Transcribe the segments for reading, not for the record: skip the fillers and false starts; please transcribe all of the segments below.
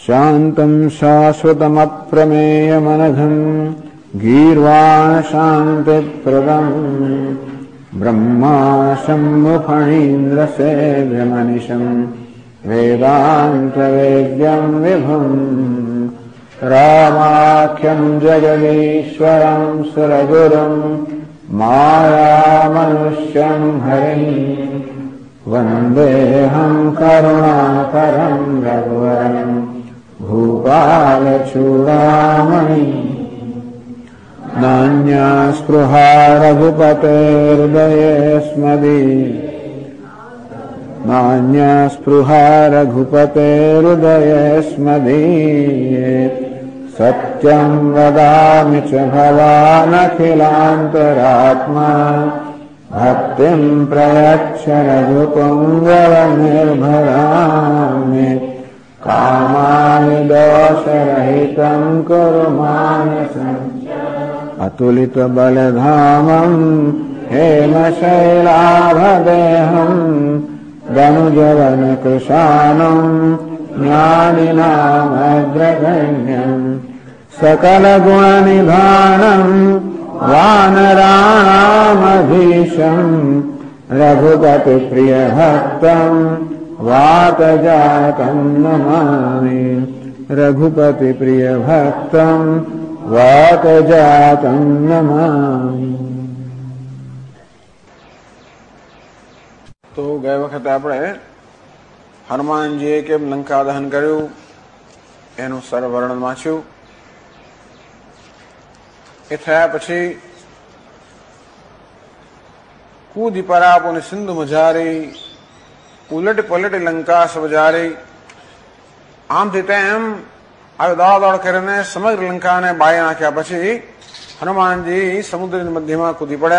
शान्तं शाश्वतमप्रमेयमनघम् गीर्वाणशान्तिप्रदम् ब्रह्मा शम्भुफणीन्द्रसेव्यमनिशम् वेदान्तवेद्यम् विभुम् रामाख्यम् जगदीश्वरम् सुरगुरुम् मायामनुष्यम् हरिम् वन्देऽहम् करुणाकरम् रघुवरम् भूपालचूडामणि नान्या स्पृहा रघुपतेर्हृदये स्मदीये सत्यम् वदामि च भवानखिलान्तरात्मा भक्तिम् प्रयच्छ रघुपुङ्गवनिर्भरामि कामानि दोषरहितम् कुरु मानसम् अतुलितबलधामम् हेमशैलाभदेहम् दनुजवनकृशानम् ज्ञानिनामग्रगण्यम् सकलगुणनिधानम् वानराणामधीशम् रघुपतिप्रियभक्तम् वातजातम् नमामि रघुपतिप्रियभक्तम् वातजातम् नमामि। तो गए वखते આપણે હનુમાનજીએ કેમ લંકા દહન કર્યું એનું સરવર્ણન વાંચ્યું। એ થયા પછી કૂદી પરાપોને સિંધુ મજારી ઉલટ પલટ લંકા સબજારી। આમથી તેમ આવી દોડાદોડ કરીને સમગ્ર લંકાને બાળી નાખ્યા પછી હનુમાનજી સમુદ્રની મધ્યમાં કૂદી પડ્યા।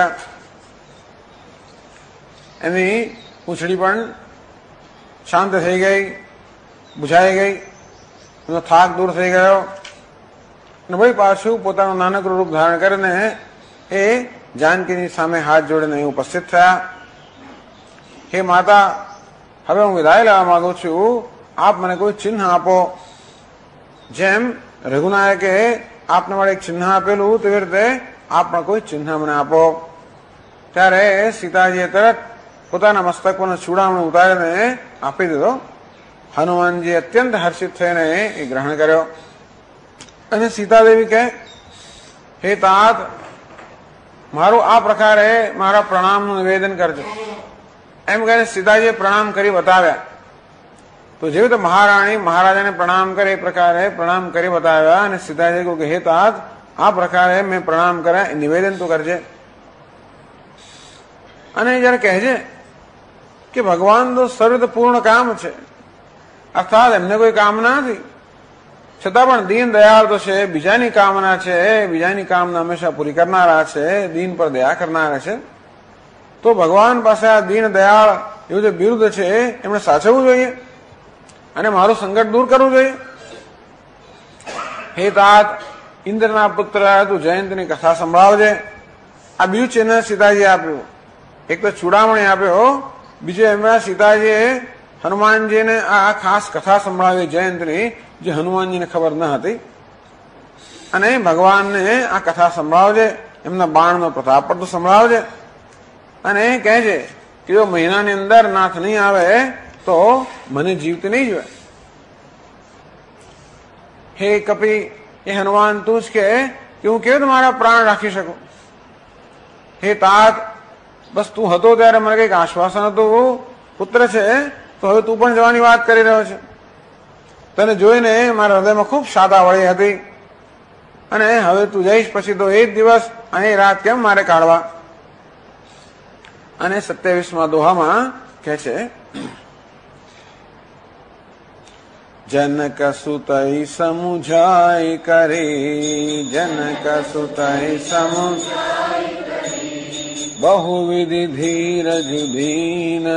એની પૂંછડી પણ શાંત થઈ ગઈ, બુઝાઈ ગઈ, એનો થાક દૂર થઈ ગયો અને વળી પાછું પોતાનું નાનકડું રૂપ ધારણ કરીને એ જાનકીની સામે હાથ જોડીને ઉપસ્થિત થયા। હે માતા, હવે હું વિદાય લેવા માંગુ છું, આપ મને કોઈ ચિહ્ન આપો। જેમ રઘુનાયકે આપને માટે એક ચિહ્ન આપેલું તેવી રીતે આપ પણ કોઈ ચિહ્ન મને આપો। ત્યારે સીતાજીએ તરત પોતાના મસ્તક પરનો ચૂડામણું ઉતારીને આપી દીધો। હનુમાનજી અત્યંત હર્ષિત થઈને એ ગ્રહણ કર્યો અને સીતાદેવી કહે, હે तात, મારું આ પ્રકારે મારા પ્રણામનું નિવેદન કરજો। એમ કહીને સીતાજીએ પ્રણામ કરી બતાવ્યા। તો જેવી રીતે મહારાણી મહારાજાને પ્રણામ કરે એ પ્રકારે પ્રણામ કરી બતાવ્યા અને સીતાજીએ કહ્યું કે હે तात, આ પ્રકારે મેં પ્રણામ કર્યા, નિવેદન તો કરજે। અને જયારે કહેજે કે ભગવાન તો સર્વ પૂર્ણ કામ છે, અર્થાત એમને કોઈ કામના નથી, છતાં પણ દીન દયાળ તો છે, બીજાની કામના છે, બીજાની કામના હંમેશા પૂરી કરનારા છે, દીન પર દયા કરનારા છે। તો ભગવાન પાસે આ દીન દયાળ એવું જે બિરુદ છે એમણે સાચવવું જોઈએ અને મારું સંકટ દૂર કરવું જોઈએ। હે तात, ઇન્દ્રના પુત્ર તું જયંતની કથા સંભળાવજે। આ બીજું ચિહ્ન સીતાજીએ આપ્યું। એક તો ચૂડામણી આપ્યો, બીજે એમાં સીતાજીએ હનુમાનજીને આ ખાસ કથા સંભળાવી જયંતની, જે હનુમાનજીને ખબર ન હતી। અને ભગવાનને આ કથા સંભળાવજે, એમના બાણનો પ્રતાપ પણ તો સંભળાવજે અને કહેજે કે જો મહિનાની અંદર નાથ નહીં આવે તો મને જીવતી નહીં જોવે। હે કપી, એ હનુમાન તું જ કે હું કેવી રીતે મારા પ્રાણ રાખી શકું। હે तात, બસ તું હતો ત્યારે મને કઈક આશ્વાસન હતું, પુત્ર છે તો હવે તું પણ જવાની વાત કરી રહ્યો છે। તને જોઈને મારા હૃદયમાં ખૂબ શાદા વળી હતી અને હવે તું જઈશ પછી તો એ જ દિવસ અને રાત કેમ મારે કાઢવા। અને 27મા દોહામાં કહે છે, जनक सुतई समुझाई करे, जनक सुतई समुझाई करे, बहुविधि धीरज दीन,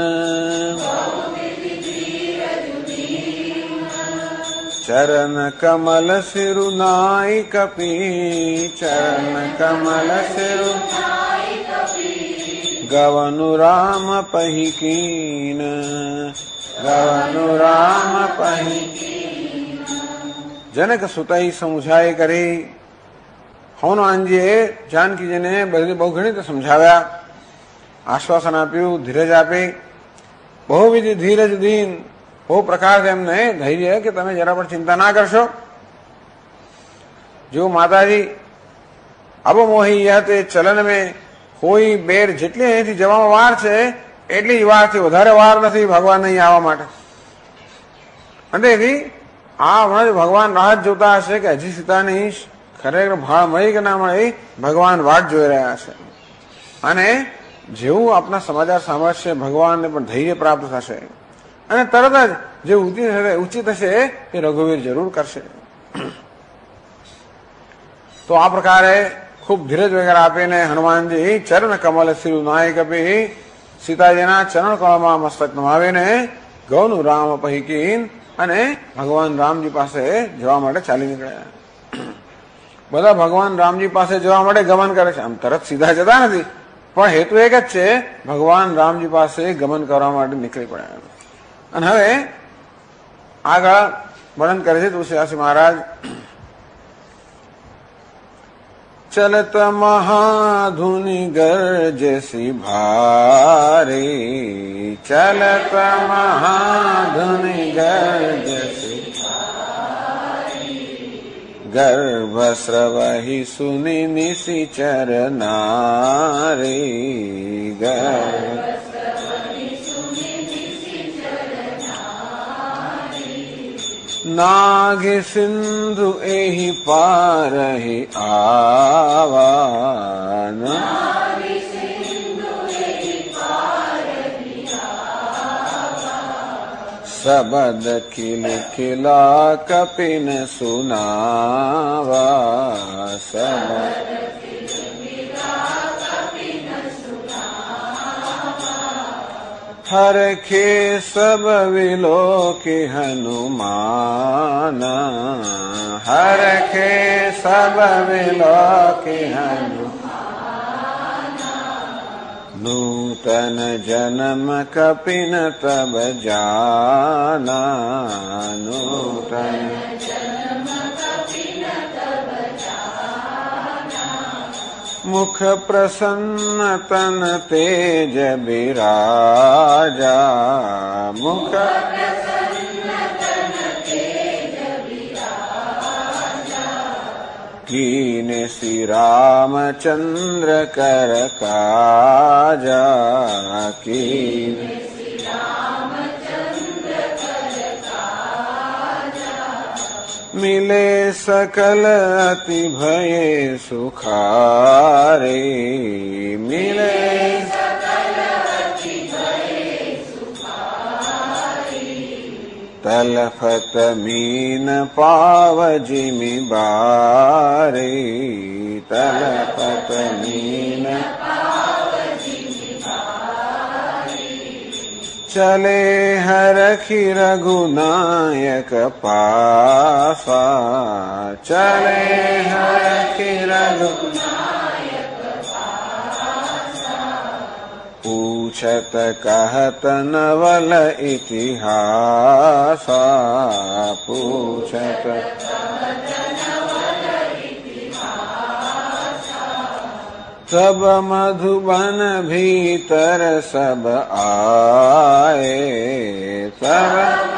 चरण कमल सिरुनाई कपी, चरण कमल सिरु गवनु राम पहिकीन, गवनु राम पहिकीन। જનક સુતઈ સમજાય કરી. હનુમાનજીએ જાનકીજીને બહુ ઘણી રીતે સમજાવ્યા, આશ્વાસન આપ્યું, ધીરજ આપી, બહુવિધ ધીરજ દીન, બહુ પ્રકારથી એમને ધૈર્ય કે તમે જરા પણ ચિંતા ના કરશો. જો માતાજી અબમોહી યતે ચલન મેં કોઈ બેર, જેટલી અહીંથી જવામાં વાર છે એટલી જ વારથી વધારે વાર નથી ભગવાન અહીં આવવા માટે. અને એથી આ હમણાં જ ભગવાન રાહ જોતા હશે કે હજી સીતાની ખરેખર ભાળ મળી કે ના મળી, ભગવાન વાટ જોઈ રહ્યા છે. અને જેવું આપના સમાચાર સાંભળશે ભગવાનને પણ ધૈર્ય પ્રાપ્ત થશે અને તરત જ જે ઉચિત હશે એ રઘુવીર જરૂર કરશે. તો આ પ્રકારે ખૂબ ધીરજ વગેરે આપીને હનુમાનજી ચરણ કમલ શ્રી નાયક આપી સીતાજીના ચરણ કમળમાં મસ્તક નમાવીને ગૌનું રામ પહીકીન અને ભગવાન રામજી પાસે જવા માટે ચાલી નીકળ્યા. બધા ભગવાન રામજી પાસે જવા માટે ગમન કરે છે, આમ તરત સીધા જતા નથી, પણ હેતુ એક જ છે, ભગવાન રામજી પાસે ગમન કરવા માટે નીકળી પડ્યા. અને હવે આગળ વર્ણન કરે છે તુલસીદાસજી મહારાજ. ચલત મહાધુનિ ગર્જસી ભારી, ચલત મહાધુનિ ગર્જસી ગર્ભસ્રવહિ સુનિ નિશિચર નારી. નાગી સિંધુ એહી પારહી આવાન, સબદ ખિલ ખિલા કપિન સુનાવા. હરખે સબ વિલોકી હનુમાન, હરખે સબ વિલોકી હનુમાન. નૂતન જન્મ કપિન તબ જાના, નૂતન મુખ પ્રસન્ન તન તેજ બિરાજા, મુખ કીને શ્રી રામચંદ્ર કર કાજા, કીને મિલે સકલ અતિ ભયે સુખારે, મિલે તલફત મીન પાવ જીમી બારે, તલફત મીન ચલે હરખી રઘુનાયક પાસા, ચલે હરખી રઘુનાયક પાસા. પૂછત કહત નવલ ઇતિહાસા, પૂછત सब मधुबन भीतर सब आए, सब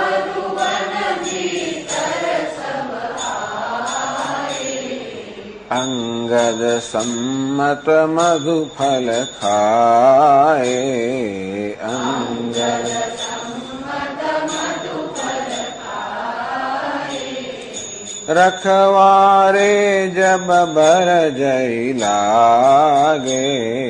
अंगद सम्मत मधुफल खाए, अंगद रखवारे जब बर जई लागे,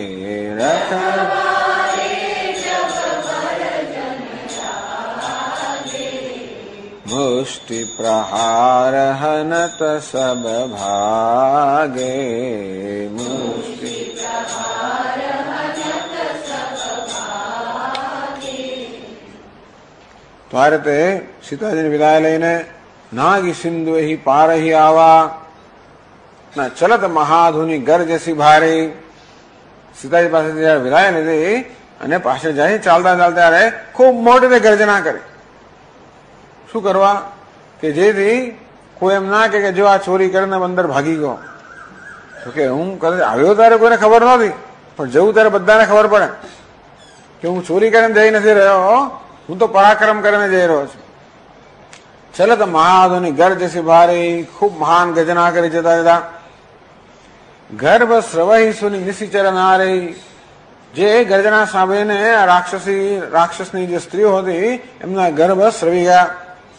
रखवारे जब बर जन लागे. मुष्टि प्रहार हनत सब भागे, मुष्टि प्रहार हनत सब भागे. तो आ रहे सीताजी ने विदाय लेने નાગી સિંધુ એહી પારહી આવા, ના ચલત મહાધુની ગર્જસી ભારે. સીતાજી પાસેથી જયારે વિદાય લીધી અને પાછળ જાય ચાલતા ચાલતા ત્યારે ખૂબ મોટી ગર્જના કરી. શું કરવા કે જેથી કોઈ એમ ના કે જો આ ચોરી કરીને અંદર ભાગી ગયો, તો કે હું આવ્યો ત્યારે કોઈને ખબર નહોતી, પણ જવું ત્યારે બધાને ખબર પડે કે હું ચોરી કરીને જઈ નથી રહ્યો, હું તો પરાક્રમ કરીને જઈ રહ્યો છું. ચલત મહાધુની ગર્જ સિભારી, ખૂબ મહાન ગર્જના કરી જતા હતા. ગર્ભ સ્રવહી સુની નિશિચર નારી, જે ગર્જના સાંભળીને રાક્ષસની જે સ્ત્રીઓ હતી એમના ગર્ભ સ્રવી ગયા.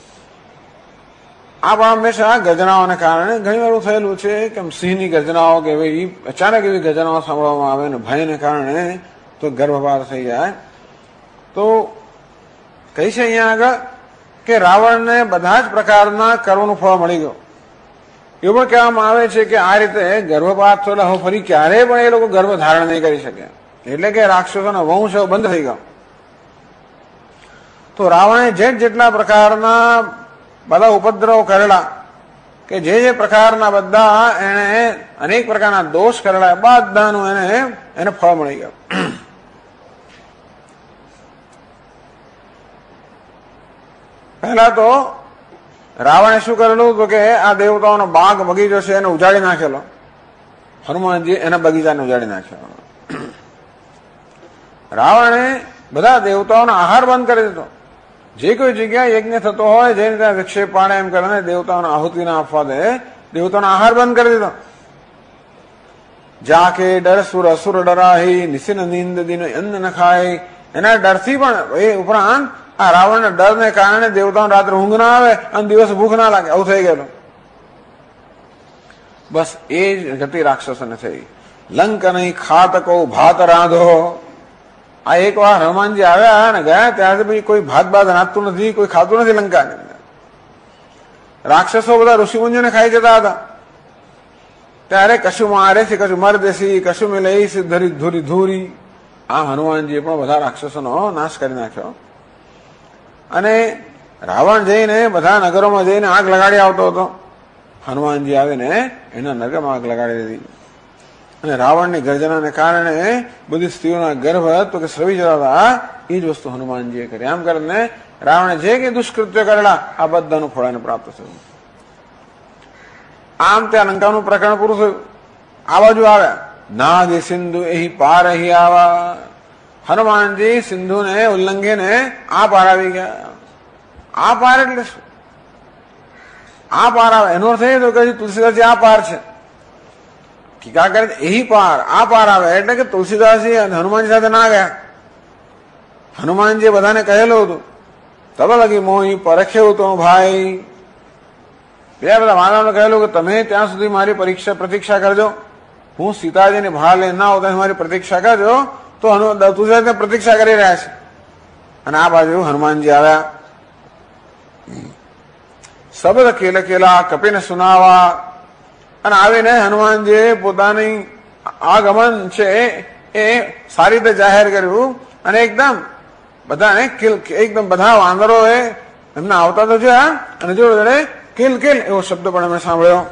આ પણ હંમેશા ગર્જનાઓને કારણે ઘણી વાર થયેલું છે કે સિંહની ગર્જનાઓ કે એવી અચાનક એવી ગર્જનાઓ સાંભળવામાં આવે ને ભયને કારણે તો ગર્ભપાત થઈ જાય. તો કહી છે અહીંયા આગળ કે રાવણને બધા જ પ્રકારના કર્મનું ફળ મળી ગયું. એવું પણ કહેવામાં આવે છે કે આ રીતે ગર્ભપાત થયેલા હવે ફરી ક્યારેય પણ એ લોકો ગર્ભ ધારણ નહીં કરી શકે, એટલે કે રાક્ષસોનો વંશ બંધ થઈ ગયો. તો રાવણે જેટલા પ્રકારના બધા ઉપદ્રવ કરેલા, કે જે પ્રકારના બધા એને અનેક પ્રકારના દોષ કરેલા, બધાનું એને ફળ મળી ગયું. પહેલા તો રાવણે શું કરેલું તો કે આ દેવતાઓનો બાગ બગીચો છે એને ઉજાડી નાખેલો. હનુમાનજી એના બગીચાને ઉજાડી નાખ્યો. રાવણે બધા દેવતાઓનો આહાર બંધ કરી દીધો. જે કોઈ જગ્યાએ યજ્ઞ થતો હોય, જે રીતે વિક્ષેપ પાડે એમ કરીને દેવતાઓને આહુતિ ના આપવા દે, દેવતાઓનો આહાર બંધ કરી દીધો. જાકે ડર સુર અસુર ડરાહી, નિશિન નીંદ દિન અન્ન ન ખાય, એના ડરથી પણ એ ઉપરાંત આ રાવણના ડરને કારણે દેવતાઓને રાત્રે ઊંઘ ના આવે અને દિવસ ભૂખ ના લાગે, આવું થઈ ગયેલું. બસ એ જ ગતિ રાક્ષસોને થઈ. લંક નહીં ખાતકો ભાત રાંધો. આ એક વાર હનુમાનજી આવ્યા અને ગયા ત્યારથી પછી કોઈ ભાત બાત રાંધતું નથી, કોઈ ખાતું નથી લંકાની અંદર. રાક્ષસો બધા ઋષિમુનિઓને ખાઈ જતા હતા. ત્યારે કશું મારે છે, કશું મરદેસી, કશું મિલઈ ધરી ધૂરી ધૂરી. આ હનુમાનજીએ પણ બધા રાક્ષસોનો નાશ કરી નાખ્યો. અને રાવણ જઈને બધા નગરોમાં જઈને આગ લગાડી આવતો હતો. હનુમાનજી આવીને એના નગરમાં આગ લગાડી દીધી. અને રાવણની ગર્જનાને કારણે બધી સ્ત્રીઓના ગર્ભ તો કે સ્રવી જતા હતા. એ જ વસ્તુ હનુમાનજીએ કરી. આમ કરીને રાવણે જે કે દુષ્કૃત્ય કરેલા આ બધાનું ફળ એને પ્રાપ્ત થયું. આમ ત્યાં લંકાનું પ્રકરણ પૂરું થયું. આ બાજુ આવ્યા નાગ સિંધુ એ પાર અહીં આવા. હનુમાનજી સિંધુને ઉલ્લંઘીને આ પાર આવી ગયા. આ પાર એટલે શું? આ પાર આવે એનો અર્થ એ તો કે તુલસીદાસજી આ પાર છે. ટીકા કરે એ પાર, આ પાર આવે એટલે કે તુલસીદાસજી અને હનુમાનજી સાથે ના ગયા. હનુમાનજી બધાને કહેલું હતું તબ લગી મોહી પરખ્યું તો ભાઈ. બીજા બધા માનવને કહેલું કે તમે ત્યાં સુધી મારી પ્રતીક્ષા કરજો, હું સીતાજીની ભાર લઈને ના હોતા મારી પ્રતીક્ષા કરજો. તો તુલસીદાસને પ્રતીક્ષા કરી રહ્યા છે. અને આ બાજુ હનુમાનજી આવ્યા. શબ્દ કેલ કેલા કપીને સુનાવા. અને આવીને હનુમાનજીએ પોતાની આગમન છે એ સારી રીતે જાહેર કર્યું. અને એકદમ બધાને એકદમ બધા વાંદરોએ એમને આવતા તો જોયા અને જોડે કિલ કિલ એવો શબ્દ પણ એમણે સાંભળ્યો.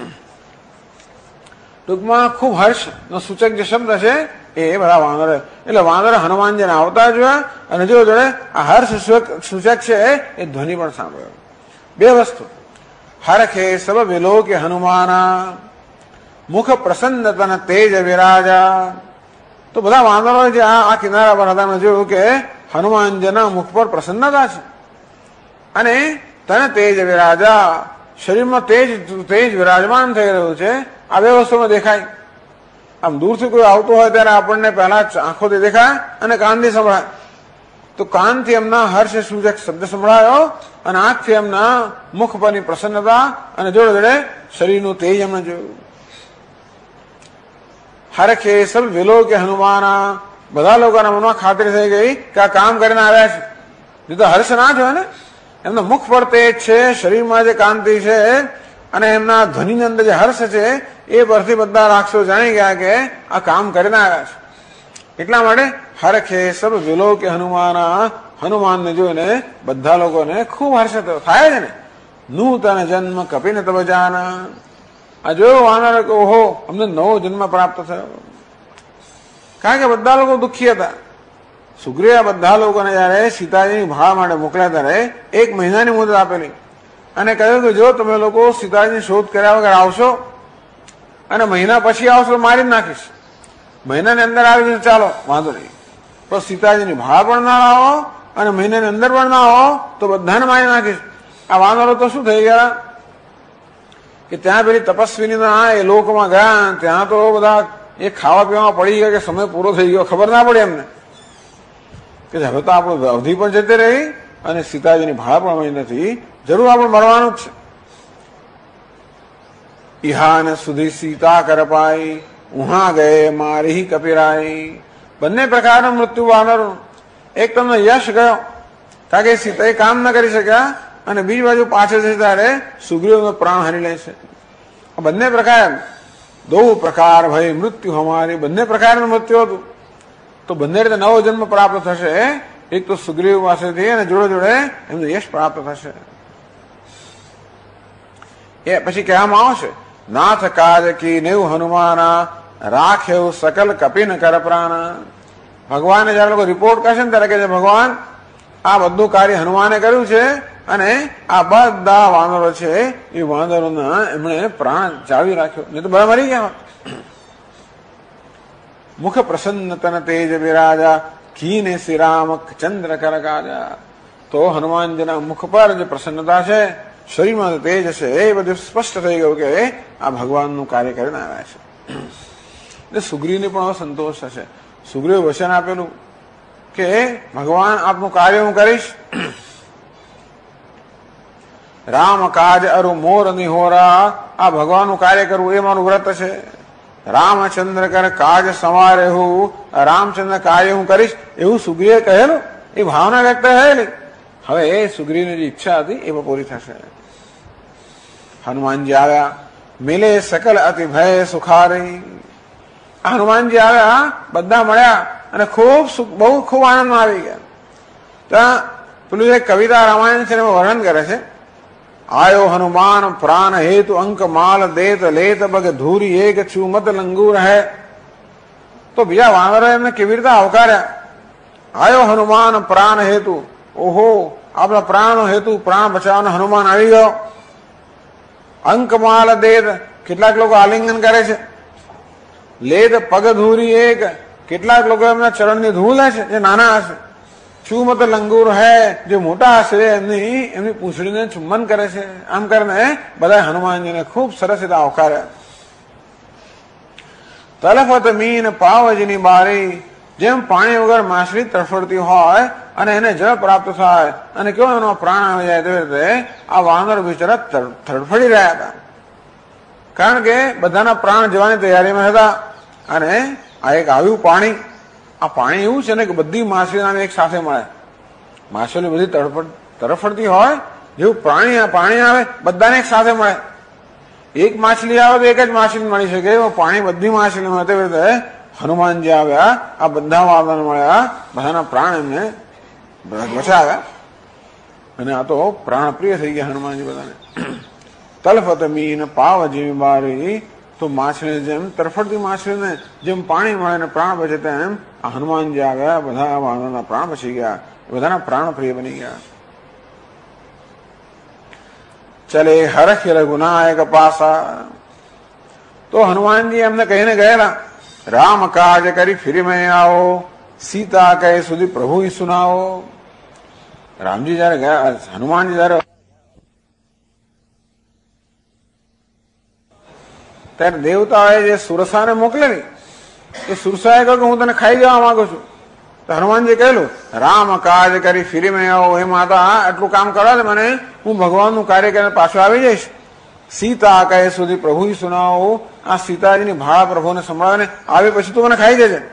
ટૂંકમાં ખૂબ હર્ષ નો સૂચક જે શબ્દ છે એ બધા વાંદરો, એટલે વાંદરો હનુમાનજીને આવતા જોયા અને જોડે આ હર્ષ સૂચક છે એ ધ્વનિ પણ સાંભળ્યો. બે વસ્તુ, હરખે સબ વિલો કે હનુમાના, મુખ પ્રસન્ન તન તેજ વિરાજા. તો બધા વાંદરો જે આ કિનારા પર હતા જોયું કે હનુમાનજીના મુખ પર પ્રસન્નતા છે અને તન તેજ વિરાજા, શરીરમાં તેજ વિરાજમાન થઈ રહ્યું છે. આ બે વસ્તુમાં દેખાય. આમ દૂરથી કોઈ આવતું હોય ત્યારે આપણને પહેલા આંખોથી દેખાય અને કાનથી સંભળાય. તો કાનથી એમના હર્ષ સૂચક શબ્દ સંભળાયો અને આંખથી એમના મુખ પરની પ્રસન્નતા અને જોડે જોડે શરીરનું તેજ એમને જોયું. હરખે સબ વિલો કે હનુમાના. બધા લોકોના મનમાં ખાતરી થઈ ગઈ કે આ કામ કરીને આવ્યા છે. નહીં તો હર્ષ ના જોય ને. એમના મુખ પર તેજ છે, શરીરમાં જે કાંતિ છે અને એમના ધ્વનિની અંદર જે હર્ષ છે એ પરથી બધા રાક્ષસો જાણી ગયા કે આ કામ કરીને આવ્યા છે. એટલા માટે હરખે સબ વિલો કે હનુમાના. હનુમાનને જોઈને બધા લોકોને ખૂબ હર્ષ થાય છે ને. નૂતન જન્મ કપીને તબ જાના. આ જોયું વાનર કે ઓહો અમને નવો જન્મ પ્રાપ્ત થયો. કારણ કે બધા લોકો દુઃખી હતા. સુગ્રીવે બધા લોકોને જયારે સીતાજીની ભાળ માટે મોકલ્યા ત્યારે 1 મહિનાની મુદત આપેલી. અને કહ્યું કે જો તમે લોકો સીતાજીની શોધ કર્યા વગર આવશો અને મહિના પછી આવશો તો મારી જ નાખીશ. મહિનાની અંદર આવી જશે, ચાલો વાંધો નહીં, પણ સીતાજીની ભાળ પણ ના આવો અને મહિનાની અંદર પણ ના આવો તો બધાને મારી નાખીશ. આ વાનરો તો શું થઈ ગયા કે ત્યાં પેલી તપસ્વીનીના એ લોકમાં ગયા, ત્યાં તો બધા એ ખાવા પીવામાં પડી ગયા કે સમય પૂરો થઈ ગયો, ખબર ના પડે એમને કે હવે તો આપણું અવધિ પણ જતી રહી અને સીતાજીની ભાળ પણ મળી નથી, જરૂર આપણે મરવાનું જ છે. ઇહાન સુધી સીતા કરપાઈ, ઉહા ગયે મારી કપિરાઈ. બંને પ્રકારનું મૃત્યુ વાનરનું. એક તમને યશ ગયો કારણ કે સીતા કામ ન કરી શક્યા અને બીજી બાજુ પાછળ છે ત્યારે સુગ્રીવનો પ્રાણ હારી લે છે. આ બંને પ્રકાર, દો પ્રકાર ભાઈ મૃત્યુ હમારી, બંને પ્રકારનું મૃત્યુ હતું. તો બંને રીતે નવો જન્મ પ્રાપ્ત થશે. એક તો સુગ્રીવ પાસેથી અને જોડે જોડે એમને યશ પ્રાપ્ત થશે. એ પછી કહેવામાં આવશે નાથ કાજ કી નેવ હનુમાના રાખ્યો સકલ કપિન કર પ્રાણા. ભગવાને જયારે લોકો રિપોર્ટ કરશે ને ત્યારે કે છે ભગવાન આ બધું કાર્ય હનુમાને કર્યું છે અને આ બધા વાનરો છે એ વાનરોના એમણે પ્રાણ જાળવી રાખ્યો, નહીં તો બધા મરી ગયા. મુખ પ્રસન્ન તન તેજ વિરાજા કીને શ્રી રામ ચંદ્ર કર કાજા. તો હનુમાનજીના મુખ પર જે પ્રસન્નતા છે, શરીરમાં તેજ છે, એ બધું સ્પષ્ટ થઈ ગયું કે આ ભગવાનનું કાર્ય કરીને આવ્યા છે. એટલે સુગ્રીવને પણ સંતોષ થશે. સુગ્રીવ વચન આપેલું કે ભગવાન આપનું કાર્ય હું કરીશ. રામ કાજ અરુ મોર નિહોરા. આ ભગવાનનું કાર્ય કરવું એ મારું વ્રત છે. રામચંદ્ર કર કાજ સંવારે હું, રામચંદ્ર કાર્ય હું કરીશ એવું સુગ્રીવે કહેલું, એ ભાવના વ્યક્ત થયેલી. હવે એ સુગ્રીવની જે ઈચ્છા હતી એ પૂરી થશે. હનુમાનજી આવ્યા, મિલે સકલ અતિ ભય સુખારી. હનુમાનજી આવ્યા, બધા મળ્યા અને બહુ ખૂબ આનંદમાં આવી ગયા. ત્યાં પેલું એક કવિતા રામાયણ છે એમાં વર્ણન કરે છે. આયો હનુમાન પ્રાણ હેતુ અંક માલ દેત લેત બગ ધૂરી એક ચુમત લંગૂર હૈ. તો બીજા વાનરો એમને કેવી રીતે આવકાર્યા. આયો હનુમાન પ્રાણ હેતુ, ઓહો આપણા પ્રાણનો હેતુ, પ્રાણ બચાવવાનો હનુમાન આવી ગયો. અંક માલ દેત, કેટલાક લોકો આલિંગન કરે છે. લેત પગ ધૂરી એક, કેટલાક લોકો એમના ચરણની ધૂળ લે છે જે નાના હશે. ચુમત લંગૂર હૈ, જે મોટા હશે એમની પૂંછડીને ચુંબન કરે છે. આમ કરીને બધા હનુમાનજીને ખૂબ સરસ રીતે આવકાર્યા. તલફત મીન પાવજની બારી. જેમ પાણી વગર માછલી તડફડતી હોય અને એને જળ પ્રાપ્ત થાય અને કેવો એનો પ્રાણ આવી જાય તેવી રીતે આ વાનર બિચારા તડફડી રહ્યા હતા. કારણ કે બધાના પ્રાણ જવાની તૈયારીમાં હતા. અને આ એક આવ્યું પાણી. આ પાણી એવું છે ને કે બધી માછલીને એક સાથે મળે. માછલી બધી તડફડતી હોય, જેવું પાણી આવે બધાને એક સાથે મળે. એક માછલી આવે તો એક જ માછલી મળી શકે, પાણી બધી માછલી મળે. તેવી રીતે હનુમાનજી આવ્યા, આ બધા વાનર મળ્યા, બધાના પ્રાણ એમને બચાવ્યા અને આ તો પ્રાણ પ્રિય થઈ ગયા હનુમાનજી બધાને. તલફત મીન પાવ જેવી બારી. તો માછલી જેમ તરફડતી માછલીને જેમ પાણી મળે ને પ્રાણ બચે તેમ આ હનુમાનજી આવ્યા, બધા વાનરોના પ્રાણ બચી ગયા, બધાના પ્રાણ પ્રિય બની ગયા. ચલે હરખ રઘુનાયક પાસા. તો હનુમાનજી એમને કહીને ગયેલા રામ કાજ કરી ફિરી મેં આવો, સીતા કહે સુધી પ્રભુ સુનાવો. રામજી જયારે ગયા, હનુમાનજી જયારે ત્યારે દેવતાએ જે સુરસાને મોકલેલી એ સુરસાએ કહ્યું કે હું તને ખાઈ જવા માંગુ છું. તો હનુમાનજી કહેલું રામ કાજ કરી ફિરી મેં આવો, હે માતા આટલું કામ કરવા દે મને, હું ભગવાનનું કાર્ય કરીને પાછો આવી જઈશ. સીતા કહે સુધી પ્રભુ સુનાવો. આ સીતાજીની ભાળા પ્રભુને સંભળાવીને આવે પછી તું મને ખાઈ જજે.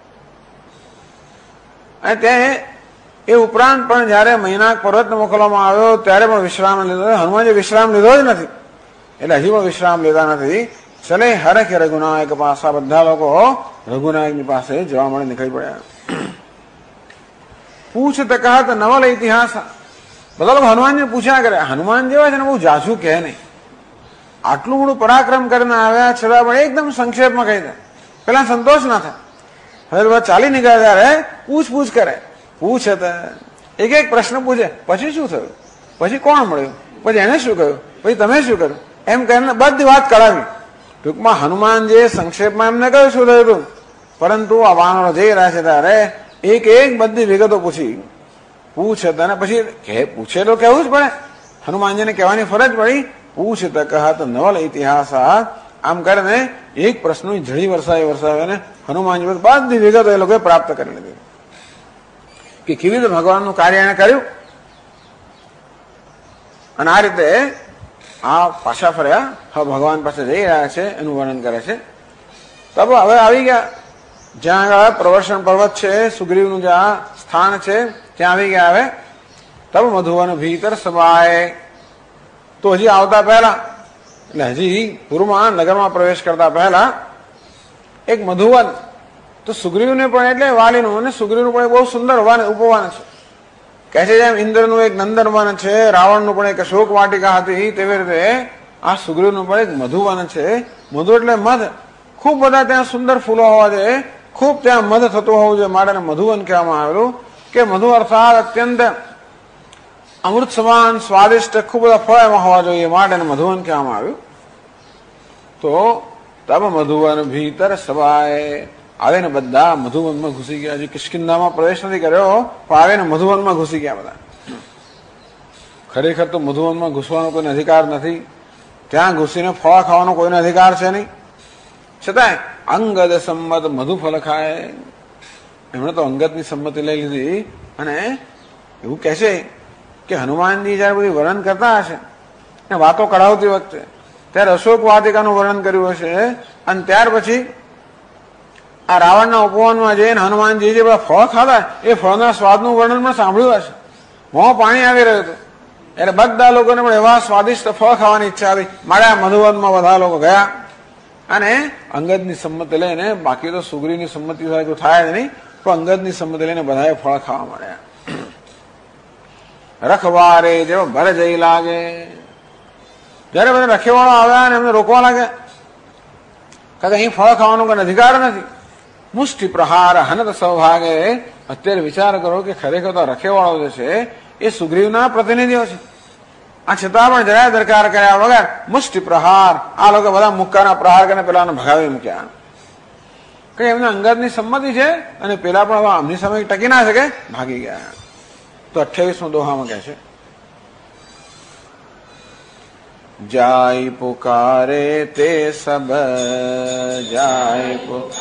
અને ત્યાં એ ઉપરાંત પણ જયારે મૈનાક પર્વતને મોકલવામાં આવ્યો ત્યારે પણ વિશ્રામ લીધો. હનુમાનજી વિશ્રામ લીધો જ નથી, એટલે હજી પણ વિશ્રામ લેતા નથી. ચલે હરખ રઘુનાયક પાસા. બધા લોકો રઘુનાયકની પાસે જવા માટે નીકળી પડ્યા. પૂછત કહત નવલ ઇતિહાસ. બધા લોકો હનુમાનજી પૂછ્યા કરે. હનુમાન જેવા છે ને બહુ જાજુ કહે નહીં. આટલું બધું પરાક્રમ કરીને આવ્યા છતાં પણ એકદમ સંક્ષેપમાં કહી દે. પેલા સંતોષ ના થાય. હવે બધા ચાલી નીકળ્યા ત્યારે પૂછ કરે. પૂછત એક એક પ્રશ્ન પૂછે. પછી શું થયું, પછી કોણ મળ્યું, પછી એને શું કહ્યું, પછી તમે શું કર્યું, એમ કરીને બધી વાત કરાવી. ટૂંકમાં હનુમાનજીએ સંક્ષેપમાં એમને કહ્યું શું થયું હતું, પરંતુ આ વાનરો જઈ રહ્યા છે ત્યારે એક એક બધી વિગતો પૂછે તને પછી પૂછે તો કહેવું જ પડે. હનુમાનજીને કહેવાની ફરજ પડી, પૂછત કહત નવલ ઇતિહાસ. આમ કરીને એક પ્રશ્નની ઝડી વરસાવીને હનુમાનજી બધી વિગતો એ લોકોએ પ્રાપ્ત કરી લીધી કે કેવી રીતે ભગવાનનું કાર્ય એને કર્યું. અને આ રીતે આ પાછા ફર્યા, હવે ભગવાન પાસે જઈ રહ્યા છે એનું વર્ણન કરે છે. તબ હવે આવી ગયા જ્યાં આગળ પ્રવર્ષણ પર્વત છે, સુગ્રીવનું જ્યાં સ્થાન છે ત્યાં આવી ગયા. હવે તબ મધુવન ભીતર સભાએ, તો હજી આવતા પહેલા એટલે હજી પૂર્વમાં નગરમાં પ્રવેશ કરતા પહેલા એક મધુવન, તો સુગ્રીવને પણ એટલે વાલીનું અને સુગ્રીવનું પણ બહુ સુંદર ઉપવન છે. કહે છે જેમ ઇન્દ્રનું એક નંદનવન છે, રાવણનું પણ એક અશોક વાટિકા હતી, તેવી રીતે આ સુગ્રીવનું પણ એક મધુવન છે. મધુ એટલે મધ, ખૂબ બધા ત્યાં સુંદર ફૂલો હોવા જોઈએ, ખૂબ ત્યાં મધ થતું હોવું જોઈએ, માટે મધુવન કહેવામાં આવેલું. કે મધુ અર્થાત અત્યંત અમૃત સમાન સ્વાદિષ્ટ ખૂબ બધા ફળ એમાં હોવા જોઈએ, માટે મધુવન કહેવામાં આવ્યું. તો તબ મધુવન ભીતર સભાએ, આવીને બધા મધુવનમાં ઘૂસી ગયા. હજી કિષ્કિંધામાં પ્રવેશ નથી કર્યો, પણ આવીને મધુવનમાં ઘૂસી ગયા બધા. ખરેખર તો મધુવનમાં ઘૂસવાનો કોઈને અધિકાર નથી, ત્યાં ઘૂસીને ફળ ખાવાનો કોઈને અધિકાર છે નહીં. છતાંય અંગદ સંમત મધુફળ ખાય, એમણે તો અંગદની સંમતિ લઈ લીધી. અને એવું કહે છે કે હનુમાનજી જયારે બધી વર્ણન કરતા હશે ને વાતો કરાવતી વખતે ત્યારે અશોક વાટિકાનું વર્ણન કર્યું હશે, અને ત્યાર પછી આ રાવણના ઉપવનમાં જઈને હનુમાનજી જે બધા ફળ ખાતા એ ફળના સ્વાદનું વર્ણન પણ સાંભળ્યું હશે. મોં પાણી આવી રહ્યું હતું, એટલે બધા લોકોને પણ એવા સ્વાદિષ્ટ ફળ ખાવાની ઈચ્છા આવી, માટે આ મધુવનમાં બધા લોકો ગયા. અને અંગદની સંમતિ લઈને, બાકી તો સુગ્રીવની સંમતિ થાય તો થાય જ નહીં, પણ અંગદની સંમતિ લઈને બધાએ ફળ ખાવા મળ્યા. રખવારે જેવો ભર જઈ લાગે, જયારે બધા રખેવાળો આવ્યા અને એમને રોકવા લાગે કે અહીં ફળ ખાવાનો કોઈ અધિકાર નથી. મુષ્ટિ પ્રહાર હનત સૌભાગે, અત્યારે વિચાર કરો કે ખરેખર તો રખેવાળો જે છે એ સુગ્રીવના પ્રતિનિધિઓ છે, આ છતાં પણ જરાય દરકાર કર્યા વગર મુષ્ટિ પ્રહાર, આ લોકો બધા મુક્કાના પ્રહાર કરીને પેલાને ભગાવી મૂક્યા. કે એમને અંગદની સંમતિ છે અને પેલા પણ હવે આમની સામે ટકી ના શકે, ભાગી ગયા. તો 28મો દોહામાં કહે છે, જાય પુકારે તે સબ, જાય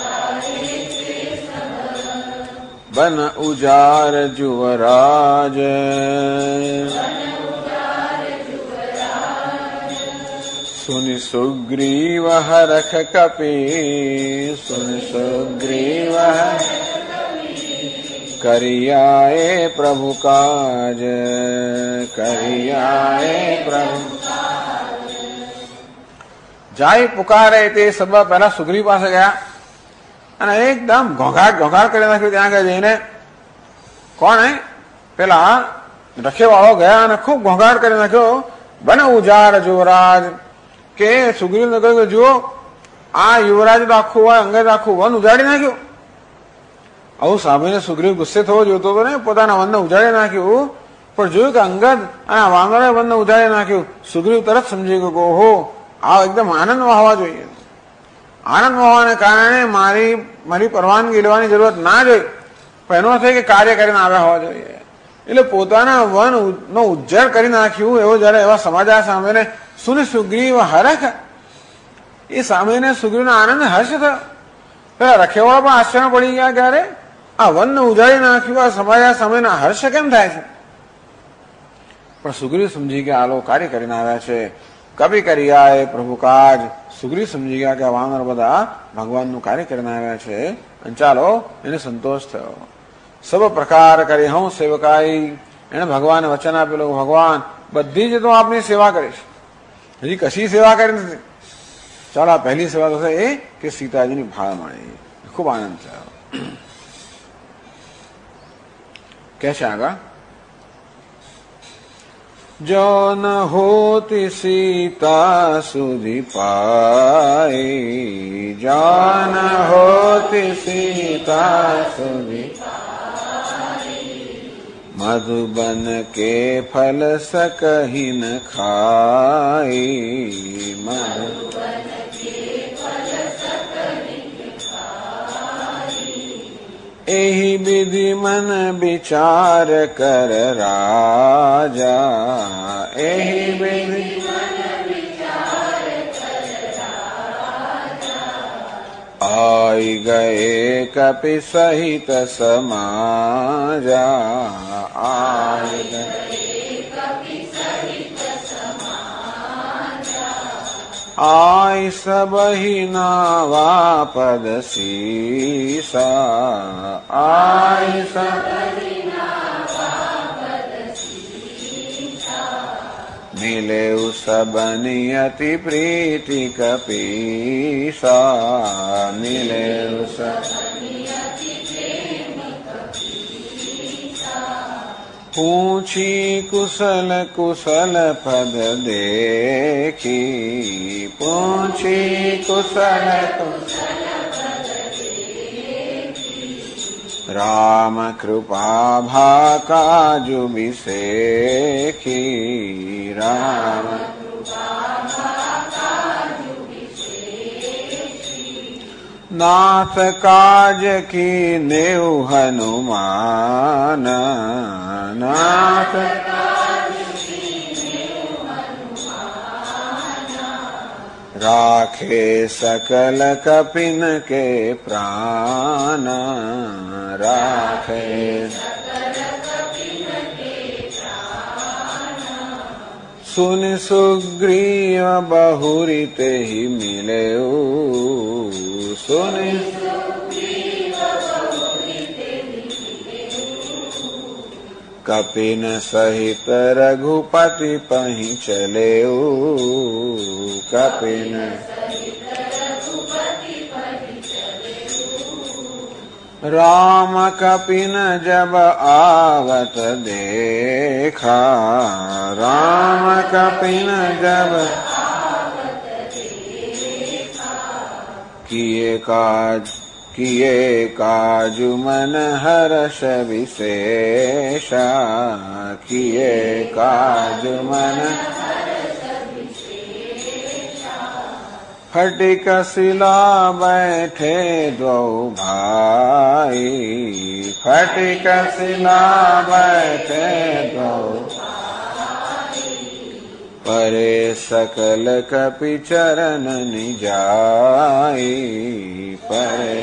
બન ઉજાર જુવરાજ, સુનિ સુગ્રીવ હરખ કપી, સુનિ સુગ્રીવ કરિયાએ પ્રભુ કાજ, કરિયાએ પ્રભુ. જાય પુકારે તે સબ, પહેલા સુગ્રીવ પાસે ગયા અને એકદમ ઘોઘાટ કરી નાખ્યું. ત્યાં આગળ જઈને કોણ પેલા રખેવાળો ગયા અને ખૂબ ઘોઘાટ કરી નાખ્યો. બને ઉજાર યુવરાજ, કે સુગ્રીવને કહ્યું કે જુઓ આ યુવરાજ તો આખું હોય, અંગદ આખું વન ઉજાડી નાખ્યું. આવું સાંભળીને સુગ્રીવ ગુસ્સે થવો જોતો હતો ને, પોતાના વનને ઉજાડી નાખ્યું. પણ જોયું કે અંગદ અને વાનરે વનને ઉજાડી નાખ્યું. સુગ્રીવ તરત સમજી ગયો કે ઓહો, આ એકદમ આનંદમાં હોવા જોઈએ. આનંદમાં હોવાને કારણે મારી પરવાનગી લેવાની જરૂરત ના જોઈ, પણ એનો અર્થ કે કાર્ય કરીને આવ્યા હોવા જોઈએ. એટલે પોતાના વન નો ઉજ્જડ કરી નાખ્યું. એવો જયારે એવા સમાચાર સાંભળીને સુનિ સુગ્રીવ હરખ, એ સાંભળીને સુગ્રીવનો આનંદ હર્ષ થયો. પેલા રખેવાળા પણ આશ્ચર્ય પડી ગયા, ક્યારે આ વનને ઉજાડી નાખ્યું, આ સમાચાર સાંભળીને હર્ષ કેમ થાય છે? પણ સુગ્રીવ સમજી ગયા આ લોકો કાર્ય કરીને આવ્યા છે. કવિ કર્યા પ્રભુ કાજ, સુગ્રીવ સમજી ગયા કે આ વાનર બધા ભગવાનનું કાર્ય કરીને આવ્યા છે, અને ચાલો એને સંતોષ થયો. સબ પ્રકાર કરી હું સેવકાઈ, એને ભગવાને વચન આપેલું ભગવાન બધી જ તો આપની સેવા કરીશ, હજી કશી સેવા કરી નથી. ચાલો આ પહેલી સેવા થશે એ કે સીતાજીની ભાળ મળી. ખૂબ આનંદ થયો. કે છે આગળ, જો ન હોતી સીતા સુધી પાઈ, જો ન હોતી સીતા સુધી मधुबन के फल सकहि न खाई, एहि विधि मन विचार कर राजा, एहि विधि आई गए कपि सहित समाजा, आई गए आई सबहि नावा पद सीसा, आई सबहि मिले सबनि अति प्रीति कपीसा, मिले पूछी कुशल कुशल पद देखी, पूछी कुशल कुशल राम कृपा भाकाजु विसेखी, राम नाथ काज की नेउ हनुमान, नाथ राखे सकल कपिन के प्राण, राखे सुन सुग्रीव बहुरी तेहि मिलेउ, सुन कपिन सहित रघुपति पहि चलेउ, कपिन राम कपिन जब आवत देखा, राम कपिन जब किए काजु मन हर्ष विशेषा, किए काजु मन फटिक शिला बैठे दो भाई, फटिक शिला बैठे दो परे सकल कपि चरण निजाई, परे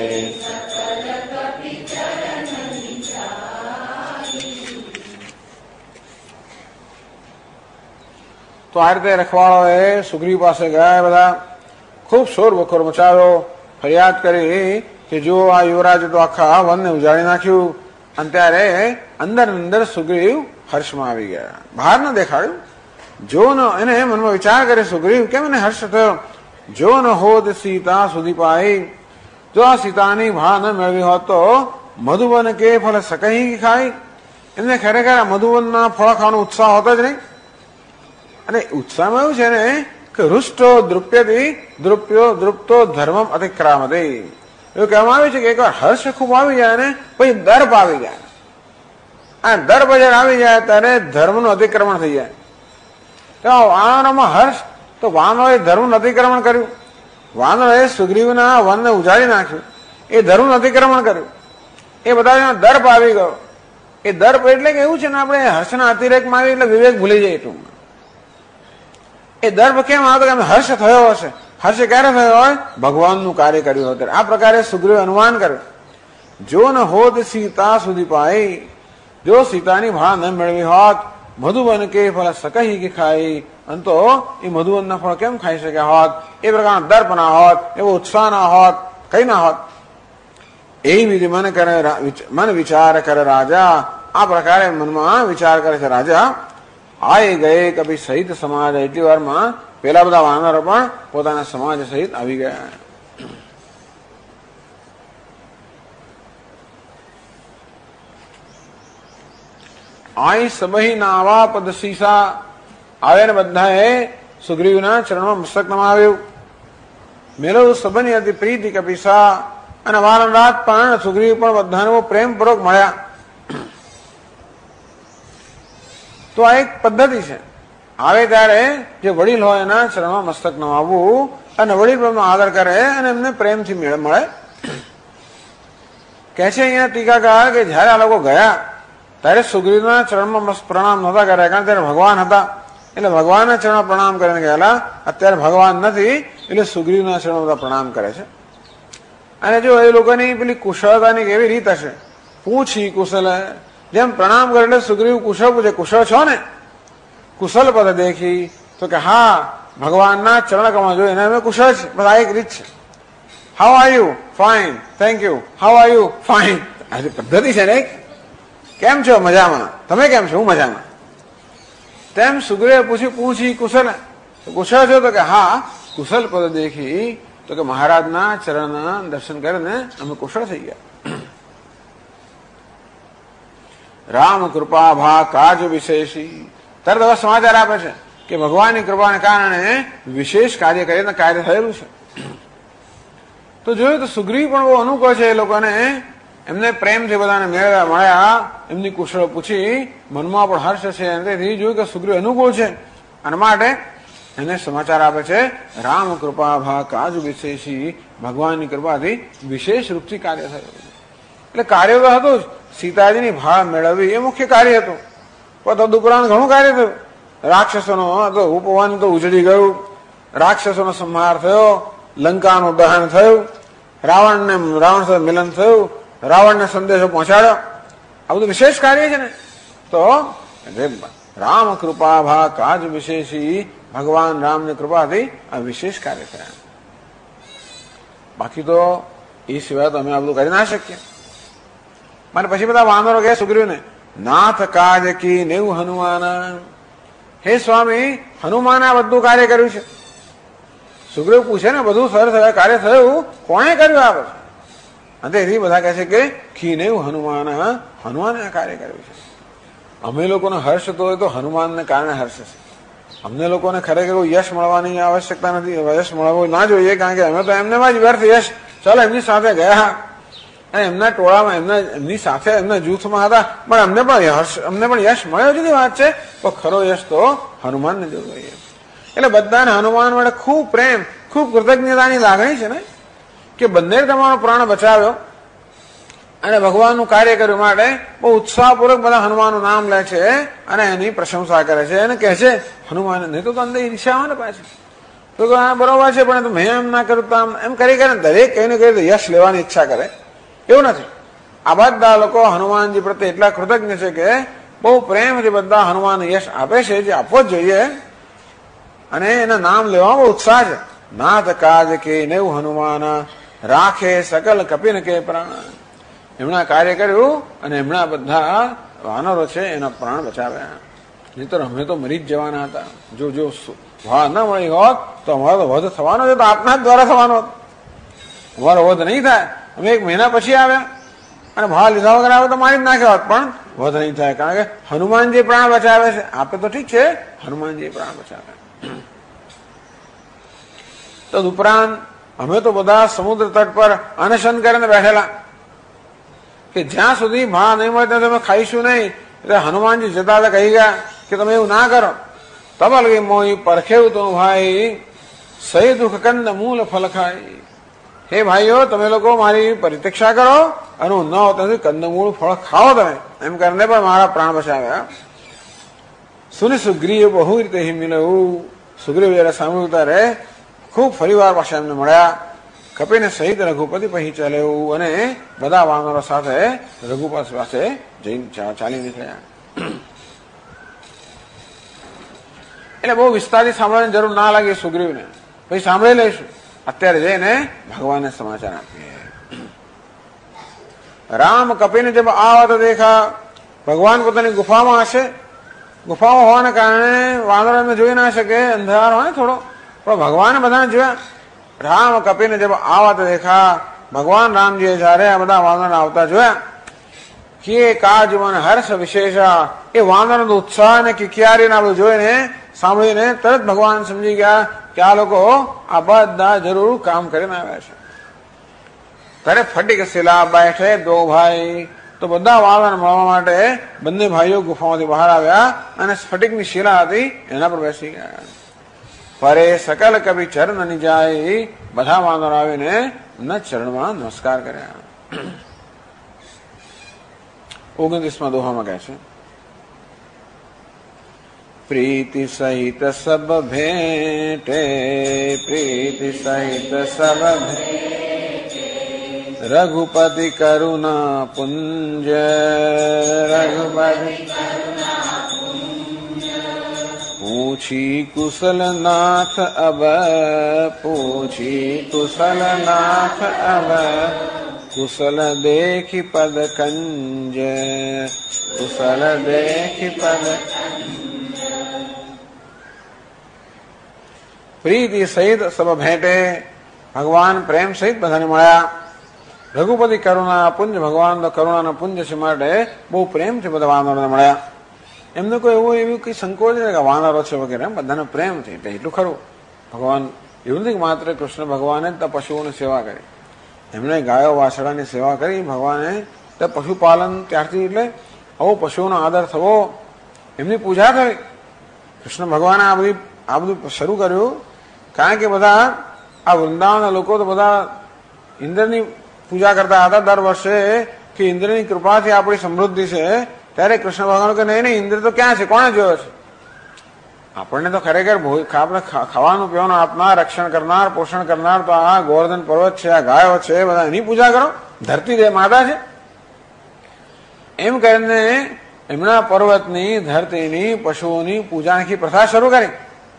तो आ रीते रखवाड़ोए सुग्रीव પાસે ગયા, બધા ખૂબ શોર બખોર મચાવ્યો, ફરિયાદ કરી કે જો આ યુવરાજ તો આખા વનને ઉજાડી નાખ્યું. અને ત્યારે અંદર અંદર સુગ્રીવ હર્ષમાં આવી ગયા, બહાર ન દેખાડ્યું. જો ન એને મનમાં વિચાર કરે સુગ્રીવ કેમ એને હર્ષ થયો, જો ન હોત સીતા સુધી પાઈ, જો આ સીતાની ભા ન મેળવી હોત તો મધુવન કે ફળ સકહી ખાઈ. એમને ખરેખર મધુવનના ફળ ખાવાનો ઉત્સાહ હોતો જ નહીં. અને ઉત્સાહમાં એવું છે ને કે રુષ્ટો દ્રુપ્યથી દ્રુપ્યો દ્રુપ્તો ધર્મમ અતિક્રામતે. એવું કહેવામાં આવે છે કે એકવાર હર્ષ ખૂબ આવી જાય ને પછી દર્પ આવી જાય. આ દર્પ જયારે આવી જાય ત્યારે ધર્મનું અતિક્રમણ થઈ જાય. તો વાનરોમાં હર્ષ, તો વાનરોએ ધર્મનું અતિક્રમણ કર્યું. વાનરોએ સુગ્રીવના વનને ઉજાડી નાખ્યું, એ ધર્મનું અતિક્રમણ કર્યું. એ બધા દર્પ આવી ગયો. એ દર્પ એટલે કે એવું છે ને આપણે હર્ષના અતિરેકમાં આવી એટલે વિવેક ભૂલી જાય એટલું. એ દર્પ કેમ આવતો કે હર્ષ થયો હશે. હર્ષ ક્યારે થયો હોય? ભગવાનનું કાર્ય કર્યું હતું. આ પ્રકારે સુગ્રીવે અનુમાન કર્યું. જો ન હોત સીતા સુધી પાઈ, જો સીતાની ભા ન મેળવી હોત, મધુવન કે ફળ સકહી કે ખાઈ, અને તો એ મધુવનના ફળ કેમ ખાઈ શક્યા હોત? એ પ્રકારનો દર્પ ના હોત, એવો ઉત્સાહ ના હોત, કઈ ના હોત. એ વિધિ મન વિચાર કરે રાજા. આ પ્રકારે મનમાં વિચાર કરે છે રાજા. આઈ ગયે કભી સહિત સમાજ. એટલી વારમાં પેલા બધા વાનરો પણ પોતાના સમાજ સહિત આવી ગયા. આઈ સબહી નાવા પદ સીસા. આવે ને બધાએ સુગ્રીવના ચરણમાં મસ્તક નમાવ્યું. મેળવ સબની અતિ પ્રીતિ કપિસા. અને વારંવાર પણ સુગ્રીવ પણ બધાને પ્રેમપૂર્વક મળ્યા. તો આ એક પદ્ધતિ છે. આવે ત્યારે જે વડીલ હોય એના ચરણમાં મસ્તક નમાવવું અને વડીલ એમનો આદર કરે અને એમને પ્રેમથી મળે. કહે છે અહીંયા ટીકાકાર કે જયારે આ લોકો ગયા ત્યારે સુગ્રીવના ચરણમાં પ્રણામ નહોતા કર્યા, કારણ ત્યારે ભગવાન હતા એટલે ભગવાનના ચરણમાં પ્રણામ કરીને ગયેલા. અત્યારે ભગવાન નથી એટલે સુગ્રીવના ચરણમાં બધા પ્રણામ કરે છે. અને જો એ લોકોની પેલી કુશળતાની કેવી રીત હશે, પૂછી કુશલ, જેમ પ્રણામ કરે એટલે સુગ્રીવ કુશળ પૂછે, કુશળ છો ને? કુશલ પદ દેખી તો કે હા, ભગવાનના ચરણ કમળ જોઈ એને અમે કુશળ છે. બસ આ એક રીત છે. How are you? Fine, thank you. How are you? Fine. આ પદ્ધતિ છે ને. કેમ છો? મજામાં. તમે કેમ છો? હું મજામાં. તેમ સુગ્રીવે પૂછ્યું, પૂછી કુશલ, કુશળ છો? તો કે હા, કુશલ પદ દેખી તો કે મહારાજના ચરણના દર્શન કરીને અમે કુશળ થઈ ગયા. રામ કૃપા ભા કાજ વિશેષી. તરત હવે સમાચાર આપે છે કે ભગવાનની કૃપાને કારણે વિશેષ કાર્ય કરીને કાર્ય થયેલું છે. તો જોયું તો સુગ્રીવ પણ બહુ અનુકૂળ છે એ લોકોને. એમને પ્રેમથી બધાને મળ્યા, એમની કુશળ પૂછી, મનમાં પણ હર્ષ છે. તેથી જોયું કે સુગ્રીવ અનુકૂળ છે અને માટે એને સમાચાર આપે છે રામ કૃપા ભા કાજ વિશેષી, ભગવાનની કૃપાથી વિશેષ રૂપથી કાર્ય થયું. એટલે કાર્ય તો હતું જ, સીતાજીની ભાળ મેળવવી એ મુખ્ય કાર્ય હતું. પણ તદુપરાંત ઘણું કાર્ય થયું. રાક્ષસોનો ઉપવન તો ઉજળી ગયું, રાક્ષસોનો સંહાર થયો, લંકાનું દહન થયું, રાવણ સાથે મિલન થયું, રાવણને સંદેશો પહોંચાડ્યો. આ બધું વિશેષ કાર્ય છે ને. તો રામ કૃપા ભા કાજ વિશેષી, ભગવાન રામની કૃપાથી આ વિશેષ કાર્ય થયા. બાકી તો એ સિવાય તો અમે આ બધું કરી ના શકીએ. મને પછી બધા વાંદરો કહે સુગ્રીવને, નાથ કાજ કી નેવું હનુમાન. હે સ્વામી, હનુમાન આ બધું કાર્ય કર્યું છે. સુગ્રીવ પૂછે ને બધું સરસ કાર્ય થયું, કોણે કર્યું આ બધું? અને એ બધા કહે છે કે કી નેવું હનુમાન, હનુમાને આ કાર્ય કર્યું છે. અમે લોકોને હર્ષ તો હોય તો હનુમાનને કારણે હર્ષ છે. અમને લોકોને ખરેખર યશ મળવાની આવશ્યકતા નથી, યશ મળવું ના જોઈએ, કારણ કે અમે તો એમનેમાં જ વ્યર્થ યશ. ચાલો એમની સાથે ગયા અને એમના ટોળામાં એમની સાથે એમના જૂથમાં હતા, પણ અમને પણ યશ મળ્યો જુદી વાત છે. તો ખરો યશ તો હનુમાનને જોવું જોઈએ. એટલે બધાને હનુમાન વડે ખૂબ પ્રેમ, ખૂબ કૃતજ્ઞતાની લાગણી છે ને, કે બંને તમારો પ્રાણ બચાવ્યો અને ભગવાનનું કાર્ય કર્યું. માટે બહુ ઉત્સાહપૂર્વક બધા હનુમાનનું નામ લે છે અને એની પ્રશંસા કરે છે અને કહે છે હનુમાન, નહીં તો અંદર ઈર્ષા આવે ને પાછી. તો આ બરોબર છે, પણ મેં એમ ના કર્યું તો એમ કરી કરે દરેક કઈને કહી યશ લેવાની ઈચ્છા કરે. એવું નથી. આ બધા લોકો હનુમાનજી પ્રત્યે એટલા કૃતજ્ઞ છે કે બહુ પ્રેમથી બધા હનુમાન યશ આપે છે, જે આપવો જ જોઈએ. અને એના નામ લેવામાં બહુ ઉત્સાહ છે. નાથ કાજ કે નેવું હનુમાન, રાખે સકલ કપિન કે પ્રાણ. એમના કાર્ય કર્યું અને એમના બધા વાનરો છે એના પ્રાણ બચાવ્યા. નહીતર અમે તો મરી જ જવાના હતા. જો ભાળ ના મળી હોત તો અમારો તો વધ થવાનો છે, તો આપના જ દ્વારા થવાનો હતો. અમારો વધ નહીં થાય. અમે 1 મહિના પછી આવ્યા અને ભાવ લીધા વગર આવે તો મારી જ નાખ્યા હોત, પણ વધ નહીં થાય, કારણ કે હનુમાનજી પ્રાણ બચાવે છે. આપે તો ઠીક છે, હનુમાનજી પ્રાણ બચાવે. તદુપરાંત અમે તો બધા સમુદ્ર તટ પર અનશન કરીને બેઠેલા કે જ્યાં સુધી ભાવ નહીં મળે ત્યાં તમે ખાઈશું નહીં. એટલે હનુમાનજી જતા હતા કહી ગયા કે તમે એવું ના કરો. તબલ ગઈ મોઈ પરખેવું તો ભાઈ, સહી દુઃખ કંદ મૂળ ફલ ખાય. હે ભાઈઓ, તમે લોકો મારી પરિતીક્ષા કરો અને ન હોત કંદમૂળ ફળ ખાઓ તમે. એમ કરીને પણ મારા પ્રાણ બચાવ્યા. સુની સુગ્રીવ બહુ રીતે મિલવું. સુગ્રીવ જયારે સાંભળ્યું ત્યારે ખૂબ ફરીવાર પાછા એમને મળ્યા. કપિને સહિત રઘુપતિ પછી ચાલ્યું અને બધા વાનરો સાથે રઘુપતિ પાસે જઈને ચાલી નીકળ્યા. એટલે બહુ વિસ્તારથી સાંભળવાની જરૂર ના લાગે સુગ્રીવને. પછી સાંભળી લઈશું. અત્યારે જઈને ભગવાનને સમાચાર આપીએ. રામ કપિને જબ આવત દેખા. ભગવાન પોતાની ગુફામાં હશે. ગુફામાં હોવાને કારણે વાનરો એમને જોઈ ના શકે, અંધાર હોય થોડો, પણ ભગવાને બધાને જોયા. રામ કપિને જબ આવત દેખા. ભગવાન રામજીએ જયારે આ બધા વાનરોને આવતા જોયા કે કાજ મન હર્ષ વિશેષા. એ વાનરનો ઉત્સાહ અને કિકિયારી બધું જોઈને સાંભળીને તરત ભગવાન સમજી ગયા કે આ લોકો આ બધા જરૂર કામ કરીને આવ્યા છે. ત્યારે ફટીક શિલા બેઠે 2 ભાઈ. તો બધા વાળાને મળવા માટે બંને ભાઈઓ ગુફામાંથી બહાર આવ્યા અને સ્ફટિકની શિલા હતી એના પર બેસી ગયા. પરે સકલ કભી ચરણ ની જાય, બધા વાનર આવીને એમના ચરણમાં નમસ્કાર કર્યા. 29મા દોહામાં કહે છે, પ્રીતિ સહિત સબ ભેટે, પ્રીતિ સહિત સબ ભેટે, રઘુપતિ કરુણા પુંજ, રઘુપતિ પૂછી કુશલનાથ અબ, પૂછી કુશલનાથ અબ, કુશલ દેખી પદ કંજ, કુશલ દેખી પદ. પ્રીતિ સહિત સબ ભેટે, ભગવાન પ્રેમ સહિત બધાને મળ્યા. રઘુપતિ કરુણા પુંજ, ભગવાન તો કરુણાના પુંજ છે માટે બહુ પ્રેમથી બધા વાનરોને મળ્યા. એમને કોઈ એવું કઈ સંકોચ નહીં કે વાનરો છે વગેરે, બધાને પ્રેમથી. એટલે એટલું ખરું, ભગવાન એવું નથી કે માત્ર કૃષ્ણ ભગવાને જ પશુઓની સેવા કરી, એમણે ગાયો વાછડાની સેવા કરી. ભગવાને પશુપાલન ત્યારથી, એટલે આવો પશુઓનો આદર થવો, એમની પૂજા થઈ. કૃષ્ણ ભગવાને આ બધું શરૂ કર્યું કારણ કે બધા આ વૃંદાવનના લોકો તો બધા ઇન્દ્રની પૂજા કરતા હતા દર વર્ષે કે ઇન્દ્રની કૃપાથી આપણી સમૃદ્ધિ છે. ત્યારે કૃષ્ણ ભગવાન કે નહીં, ઇન્દ્ર તો ક્યાં છે, કોણે જોયો છે? આપણને તો ખરેખર આપણે ખાવાનું પીવાનું આપનાર, રક્ષણ કરનાર, પોષણ કરનાર તો આ ગોવર્ધન પર્વત છે, આ ગાયો છે, બધા એની પૂજા કરો. ધરતી દે માતા છે એમ કરીને એમના પર્વતની, ધરતીની, પશુઓની પૂજાની પ્રથા શરૂ કરી.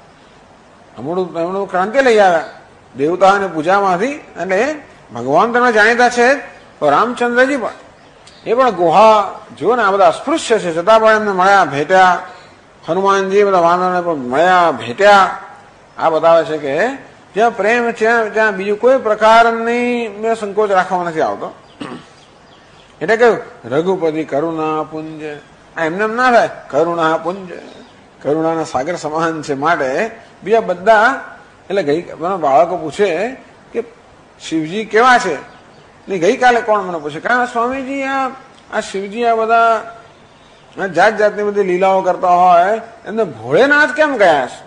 એમનું ક્રાંતિ લઈ આવ્યા દેવતાઓની પૂજામાંથી. અને ભગવાન તમને જાણીતા છે, તો રામચંદ્રજી પણ એ પણ ગુહા જુઓ ને, આ બધા અસ્પૃશ્ય છે છતાં પણ એમને મળ્યા, ભેટ્યા. હનુમાનજી બધા વાનરને પણ મળ્યા, ભેટ્યા. આ બતાવે છે કે જ્યાં પ્રેમ છે ત્યાં બીજું કોઈ પ્રકારની સંકોચ રાખવામાં નથી આવતો. એટલે કે રઘુપતિ કરુણા પુંજ, આ એમને એમ ના થાય, કરુણા પુંજ, કરુણાના સાગર સમાન છે માટે બીજા બધા. એટલે બાળકો પૂછે કે શિવજી કેવા છે? ગઈકાલે કોણ મને પૂછે, કારણ સ્વામીજી આ શિવજી આ બધા જાત જાતની બધી લીલાઓ કરતા હોય, એમને ભોળેનાથ કેમ ગયા છે?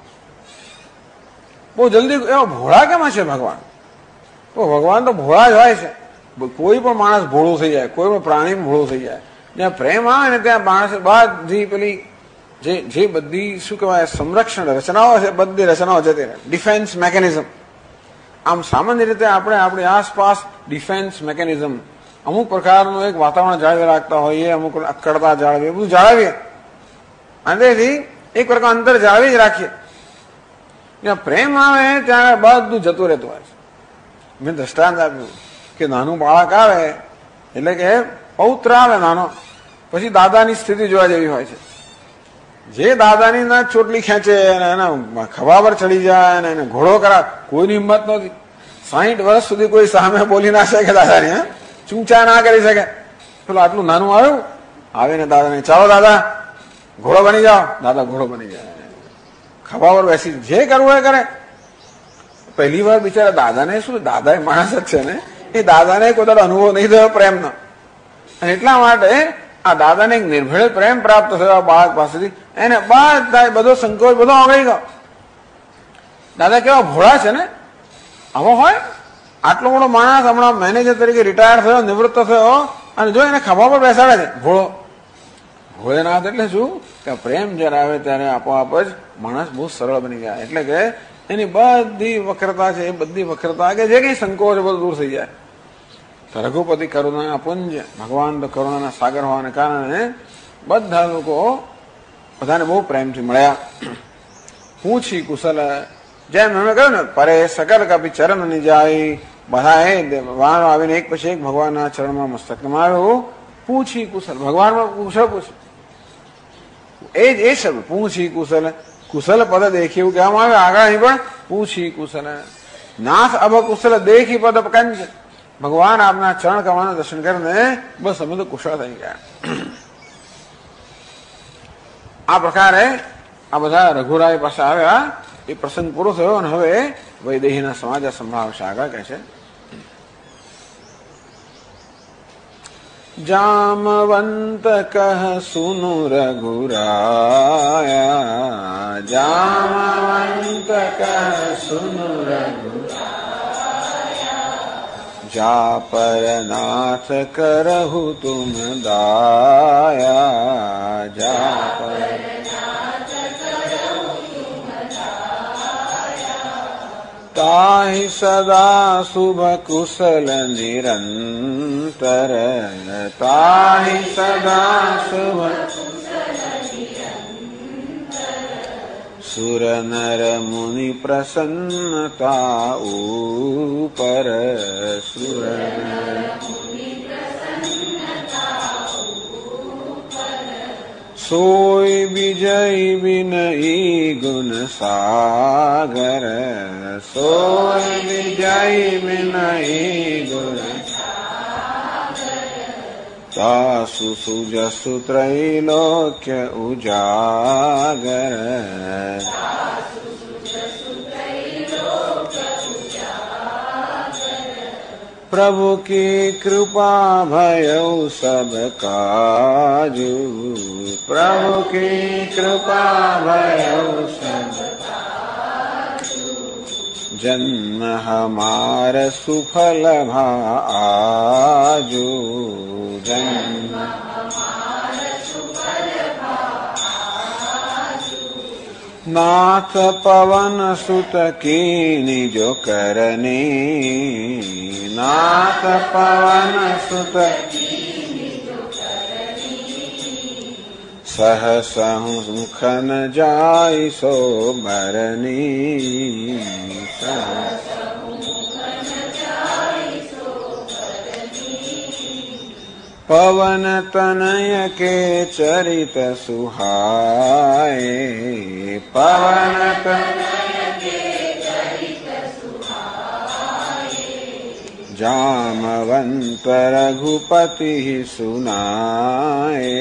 બહુ જલ્દી એવા ભોળા કેમ હશે ભગવાન? તો ભગવાન તો ભોળા જ હોય છે. કોઈ પણ માણસ ભોળું થઈ જાય, કોઈ પણ પ્રાણી ભોળું થઈ જાય. જ્યાં પ્રેમ આવે ને ત્યાં માણસ બધી પેલી જે બધી શું કહેવાય સંરક્ષણ રચનાઓ છે, બધી રચનાઓ જતી રહે. Defence mechanism. આમ સામાન્ય રીતે આપણે આપણી આસપાસ ડિફેન્સ મેકેનિઝમ અમુક પ્રકારનું એક વાતાવરણ જાળવી રાખતા હોઈએ, અમુક અક્કડતા જાળવીએ, બધું જાળવીએ. અને તેથી એક પ્રકાર અંતર જાળવી જ રાખીએ. જ્યાં પ્રેમ આવે ત્યાં બધું જતું રહેતું હોય છે. મેં દ્રષ્ટાંત આપ્યું કે નાનું બાળક આવે એટલે કે પૌત્ર આવે નાનો, પછી દાદાની સ્થિતિ જોવા જેવી હોય છે. જે દાદાની ના ચોટલી ખેંચે અને એના ખભા પર ચડી જાય અને એને ઘોડો કરાવે, કોઈની હિંમત નહોતી. 60 વર્ષ સુધી કોઈ સામે બોલી ના શકે દાદાની, ચૂંચા ના કરી શકે. પેલું આટલું નાનું આવ્યું, આવીને દાદાને, ચાલો દાદા ઘોડો બની જાઓ. દાદા ઘોડો બની જાય, ખભા પર બેસી જે કરવું એ કરે. પહેલી વાર બિચારા દાદાને શું, દાદા એ માણસ જ છે ને, એ દાદાને કોઈ તારો અનુભવ નહીં થયો પ્રેમનો. અને એટલા માટે આ દાદાને એક નિર્ભેળ પ્રેમ પ્રાપ્ત થયો બાળક પાસેથી. એને બધો સંકોચ બધો ઓગળી ગયો. દાદા કેવા ભોળા છે ને, આવો હોય આટલો મોટો માણસ હમણાં મેનેજર તરીકે રિટાયર થયો, નિવૃત્ત થયો, અને જો એને ખભા પર બેસાડે છે ભોળો. ભોળેનાથ એટલે શું કે પ્રેમ જયારે આવે ત્યારે આપોઆપ જ માણસ બહુ સરળ બની ગયા. એટલે કે એની બધી વક્રતા છે, એ બધી વક્રતા કે જે કઈ સંકોચ બધું દૂર થઈ જાય. રઘુપતિ કરુણા પુંજ, ભગવાન તો કરુણાના સાગર હોવાને કારણે બધા લોકો બધાને બહુ પ્રેમથી મળ્યા. પૂછી કુશલ, જેમ એમણે કહ્યું ને, પરે સકલ કપી ચરણ ની જાય, બધા વાણો આવીને એક પછી એક ભગવાનના ચરણમાં મસ્તક નમાવ્યું. પૂછી કુશલ, ભગવાનમાં કુશળ પૂછ્યું. એ શબ્દ પૂછી કુશલ, કુશલ પદ દેખી એવું કહેવામાં આવે. આગળ અહીં પણ પૂછી કુશલ, નાથ અબ કુશલ દેખી પદ કંજ. ભગવાન આપના ચરણ કમળના દર્શન કરીને બસ અમે તો કુશળ થઈ ગયા. આ પ્રકારે આ બધા રઘુરાય પાસે આવ્યા. એ પ્રસંગ પૂરો થયો અને હવે વૈદેહીના સમાચાર સંભળાવશે. આગળ કહે છે, जामवंत कह सुनु रघुराया, जामवंत कह सुनु रघुराया, जा पर नाथ करहु तुम दाया, जा पर ताहि सदा शुभ कुशल निरंतर, ताहि सदा शुभ सुर नर मुनि प्रसन्नता ऊपर, सुर नर सोई विजय विनयी गुण सागर, सोई विजय विनयी गुण तासु सुजसु त्रैलोक्य उजागर, प्रभु की कृपा भयउ सब काजू, प्रभु की कृपा भयउ सब काजू, जन्म हमार सुफल भा आजू, जन्म हमार सुफल भा आजू, नाथ पवन सुत कीनि जो करनी, नाथ पवन सुत सहसहु मुख न जाय सो भरनी, पवन तनय के चरित सुहाए, पवन तनय के चरित सुहाए, जामवंत रघुपति सुनाए,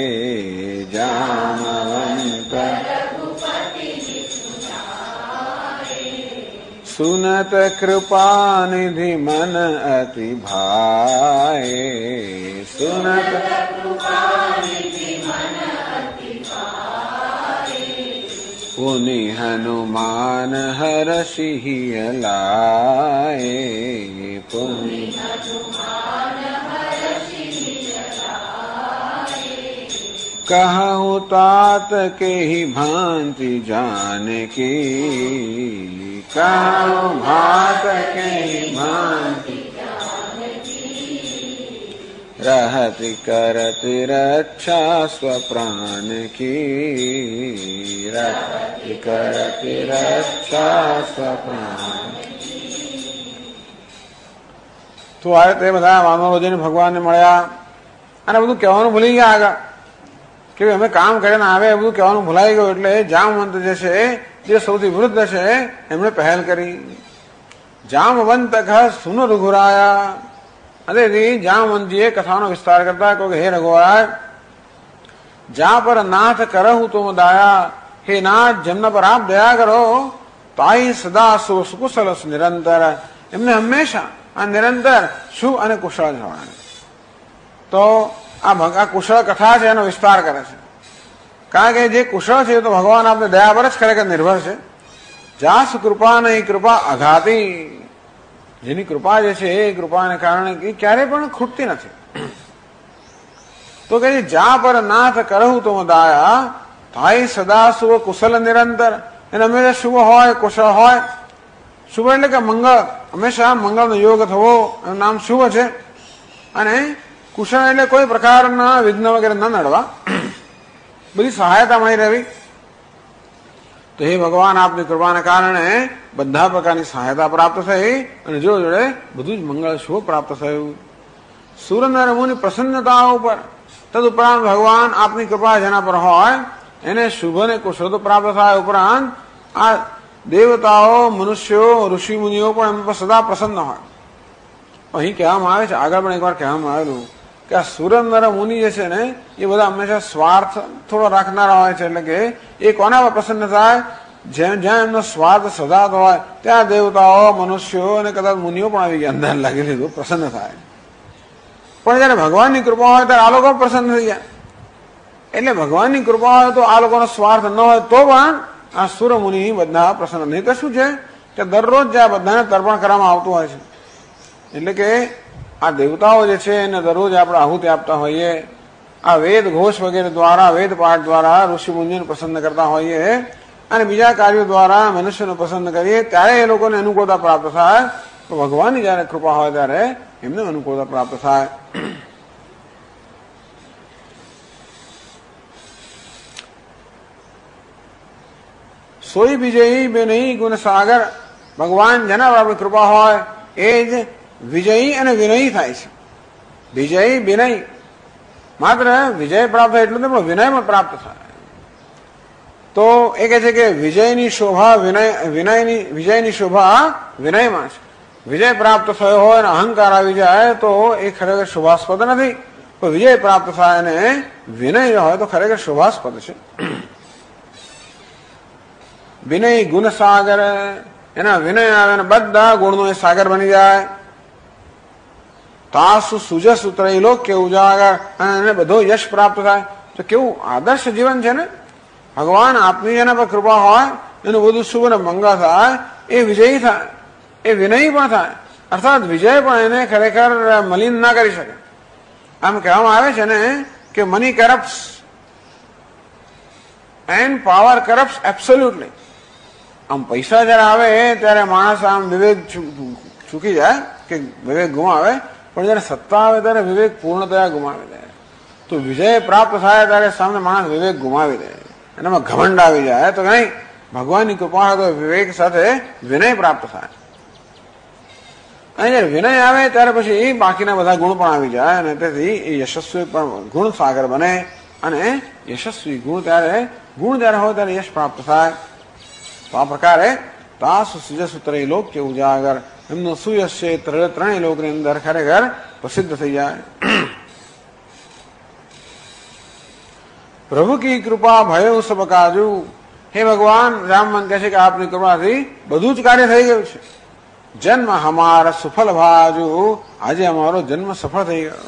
जामवंत रघुपति सुनाए, सुनत कृपा निधि मन अति भाए, सुनत कृपा निधि मन अति भाए, पुनि हनुमान हरषि लाए, पुनि हनुमान हरषि लाए, कहु तात के ही भांति जानकी, कहु भात के ही भांति रहति करति रक्षा स्वप्राण की, रहति करति रक्षा स्वप्राण की। तो आए ते બધા વાનરોજીને ભગવાનને મળ્યા અને બધું કહેવાનું ભૂલી ગયા આગળ કે અમે કામ કરીને આવે એ બધું કહેવાનું ભૂલાઈ ગયું, એટલે જામવંત જે છે જે સૌથી વૃદ્ધ છે એમણે પહેલ કરી. જામવંત કહ સુન રઘુરાયા, અને જામવંતજીએ કથાનો વિસ્તાર કરતા કહ્યું કે હે રઘુરાય, જા પર નાથ કરહું તુમ દાયા, હે નાથ જેમના પર આપ દયા કરો, તાઈ સદા સુકુશલ નિરંતર, એમને હંમેશા આ નિરંતર શુભ અને કુશળ જવાનું. તો આ કુશળ કથા છે એનો વિસ્તાર કરે છે, કારણ કે જે કુશળ છે એ તો ભગવાન આપણે દયા પર જ ખરેખર નિર્ભર છે. જાસ કૃપા નહીં કૃપા અઘાતી, જેની કૃપા જે છે એ કૃપાને કારણે ક્યારેય પણ ખૂટતી નથી. તો કે જા પર નાથ કરહું તુમ દાયા, થાય સદા શુભ કુશલ નિરંતર, એને હંમેશા શુભ હોય કુશળ હોય. શુભ એટલે કે મંગળ, હંમેશા મંગળનો યોગ થવો, એનું નામ શુભ છે. અને કુશળ એટલે કોઈ પ્રકારના વિઘ્ન વગેરે ન નડવા, બધી સહાયતા મળી રહેવી. તો હે ભગવાન, આપની કૃપાને કારણે બધા પ્રકારની સહાયતા પ્રાપ્ત થઈ અને જો જોડે બધું જ મંગળ શુભ પ્રાપ્ત થયું. સુર નર મુનિ પ્રસન્નતા ઉપર, તદુપરાંત ભગવાન આપની કૃપા જેના પર હોય એને શુભ અને કુશળ તો પ્રાપ્ત થાય, ઉપરાંત આ દેવતાઓ મનુષ્યો ઋષિ મુનિઓ પણ એમના પર સદા પ્રસન્ન હોય. અહીં કહેવામાં આવે છે, આગળ પણ એકવાર કહેવામાં આવેલું કે આ સુર નર મુનિ જે છે ને એ બધા હંમેશા સ્વાર્થ થોડો રાખનારા હોય છે. એટલે કે એ કોના પર પ્રસન્ન થાય? જ્યાં એમનો સ્વાર્થ સદાતો હોય ત્યાં દેવતાઓ મનુષ્યો અને કદાચ મુનિઓ પણ આવી ગયા, અંદાજ લાગી લીધું પ્રસન્ન થાય. પણ જયારે ભગવાનની કૃપા હોય ત્યારે આ લોકો પ્રસન્ન થઈ જાય. એટલે ભગવાનની કૃપા હોય તો આ લોકોનો સ્વાર્થ ન હોય તો પણ આ સુરમુનિ બધા પ્રસન્ન. નહીં તો શું છે કે દરરોજ જે આ બધાને તર્પણ કરવામાં આવતું હોય છે. એટલે કે આ દેવતાઓ જે છે એને દરરોજ આપણે આહુતિ આપતા હોઈએ, આ વેદ ઘોષ વગેરે દ્વારા, વેદ પાઠ દ્વારા ઋષિ મુનિઓને પ્રસન્ન કરતા હોઈએ અને બીજા કાર્યો દ્વારા મનુષ્યને પસંદ કરીએ ત્યારે એ લોકોને અનુકૂળતા પ્રાપ્ત થાય. તો ભગવાનની જયારે કૃપા હોય ત્યારે એમને અનુકૂળતા પ્રાપ્ત થાય. સોઈ વિજયી બેનઈ ગુણ સાગર. ભગવાન જેના પર આપણી કૃપા હોય એ જ વિજયી અને વિનયી થાય છે. વિજયી વિનય, માત્ર વિજય પ્રાપ્ત થાય એટલું નહીં પણ વિનય પણ પ્રાપ્ત થાય. તો એ કહે છે કે વિજયની શોભા વિજયની શોભા વિનયમાં છે. વિજય પ્રાપ્ત થયો હોય અને અહંકાર આવી જાય તો એ ખરેખર શોભાસ્પદ નથી. તો વિજય પ્રાપ્ત થાય અને વિનય હોય તો ખરેખર શોભાસ્પદ છે. વિનય ગુણ સાગર, એના વિનય આવે અને બધા ગુણનો એ સાગર બની જાય. તાસુ સુજસ ઉતરેલો કે ઉજાગર, અને એને બધો યશ પ્રાપ્ત થાય. તો કેવું આદર્શ જીવન છે ને. ભગવાન આપની જેના પર કૃપા હોય એનું બધું શુભ અને મંગળ થાય, એ વિજયી થાય, એ વિનયી પણ થાય. અર્થાત વિજય પણ એને ખરેખર મલિન ના કરી શકે. આમ કહેવામાં આવે છે ને કે money corrupts and power corrupts absolutely. આમ પૈસા જયારે આવે ત્યારે માણસ આમ વિવેક ચૂકી જાય કે વિવેક ગુમાવે, પણ જયારે સત્તા આવે ત્યારે વિવેક પૂર્ણતયા ગુમાવી દે. તો વિજય પ્રાપ્ત થાય ત્યારે સામે માણસ વિવેક ગુમાવી દે, એનામાં ઘમંડ આવી જાય. તો નહીં, ભગવાનની કૃપા હોય તો વિવેક સાથે વિનય પ્રાપ્ત થાય. અને જયારે વિનય આવે ત્યારે પછી બાકીના બધા ગુણ પણ આવી જાય અને તેથી એ યશસ્વી પણ ગુણ સાગર બને. અને યશસ્વી ગુણ જ્યારે હોય ત્યારે યશ પ્રાપ્ત થાય. તો આ પ્રકારે તાસુ સુજસ ઉતરે લોક કે ઉજાગર, એમનું સુયશ છે ત્રણેય લોકની અંદર ખરેખર પ્રસિદ્ધ થઈ જાય. પ્રભુ કી કૃપા ભયો સબ કાજુ. હે ભગવાન, રામમન કહે છે કે આપની કૃપાથી બધું જ કાર્ય થઈ ગયું છે. જન્મ હમારા સફળ ભાજુ, આજે અમારો જન્મ સફળ થઈ ગયો.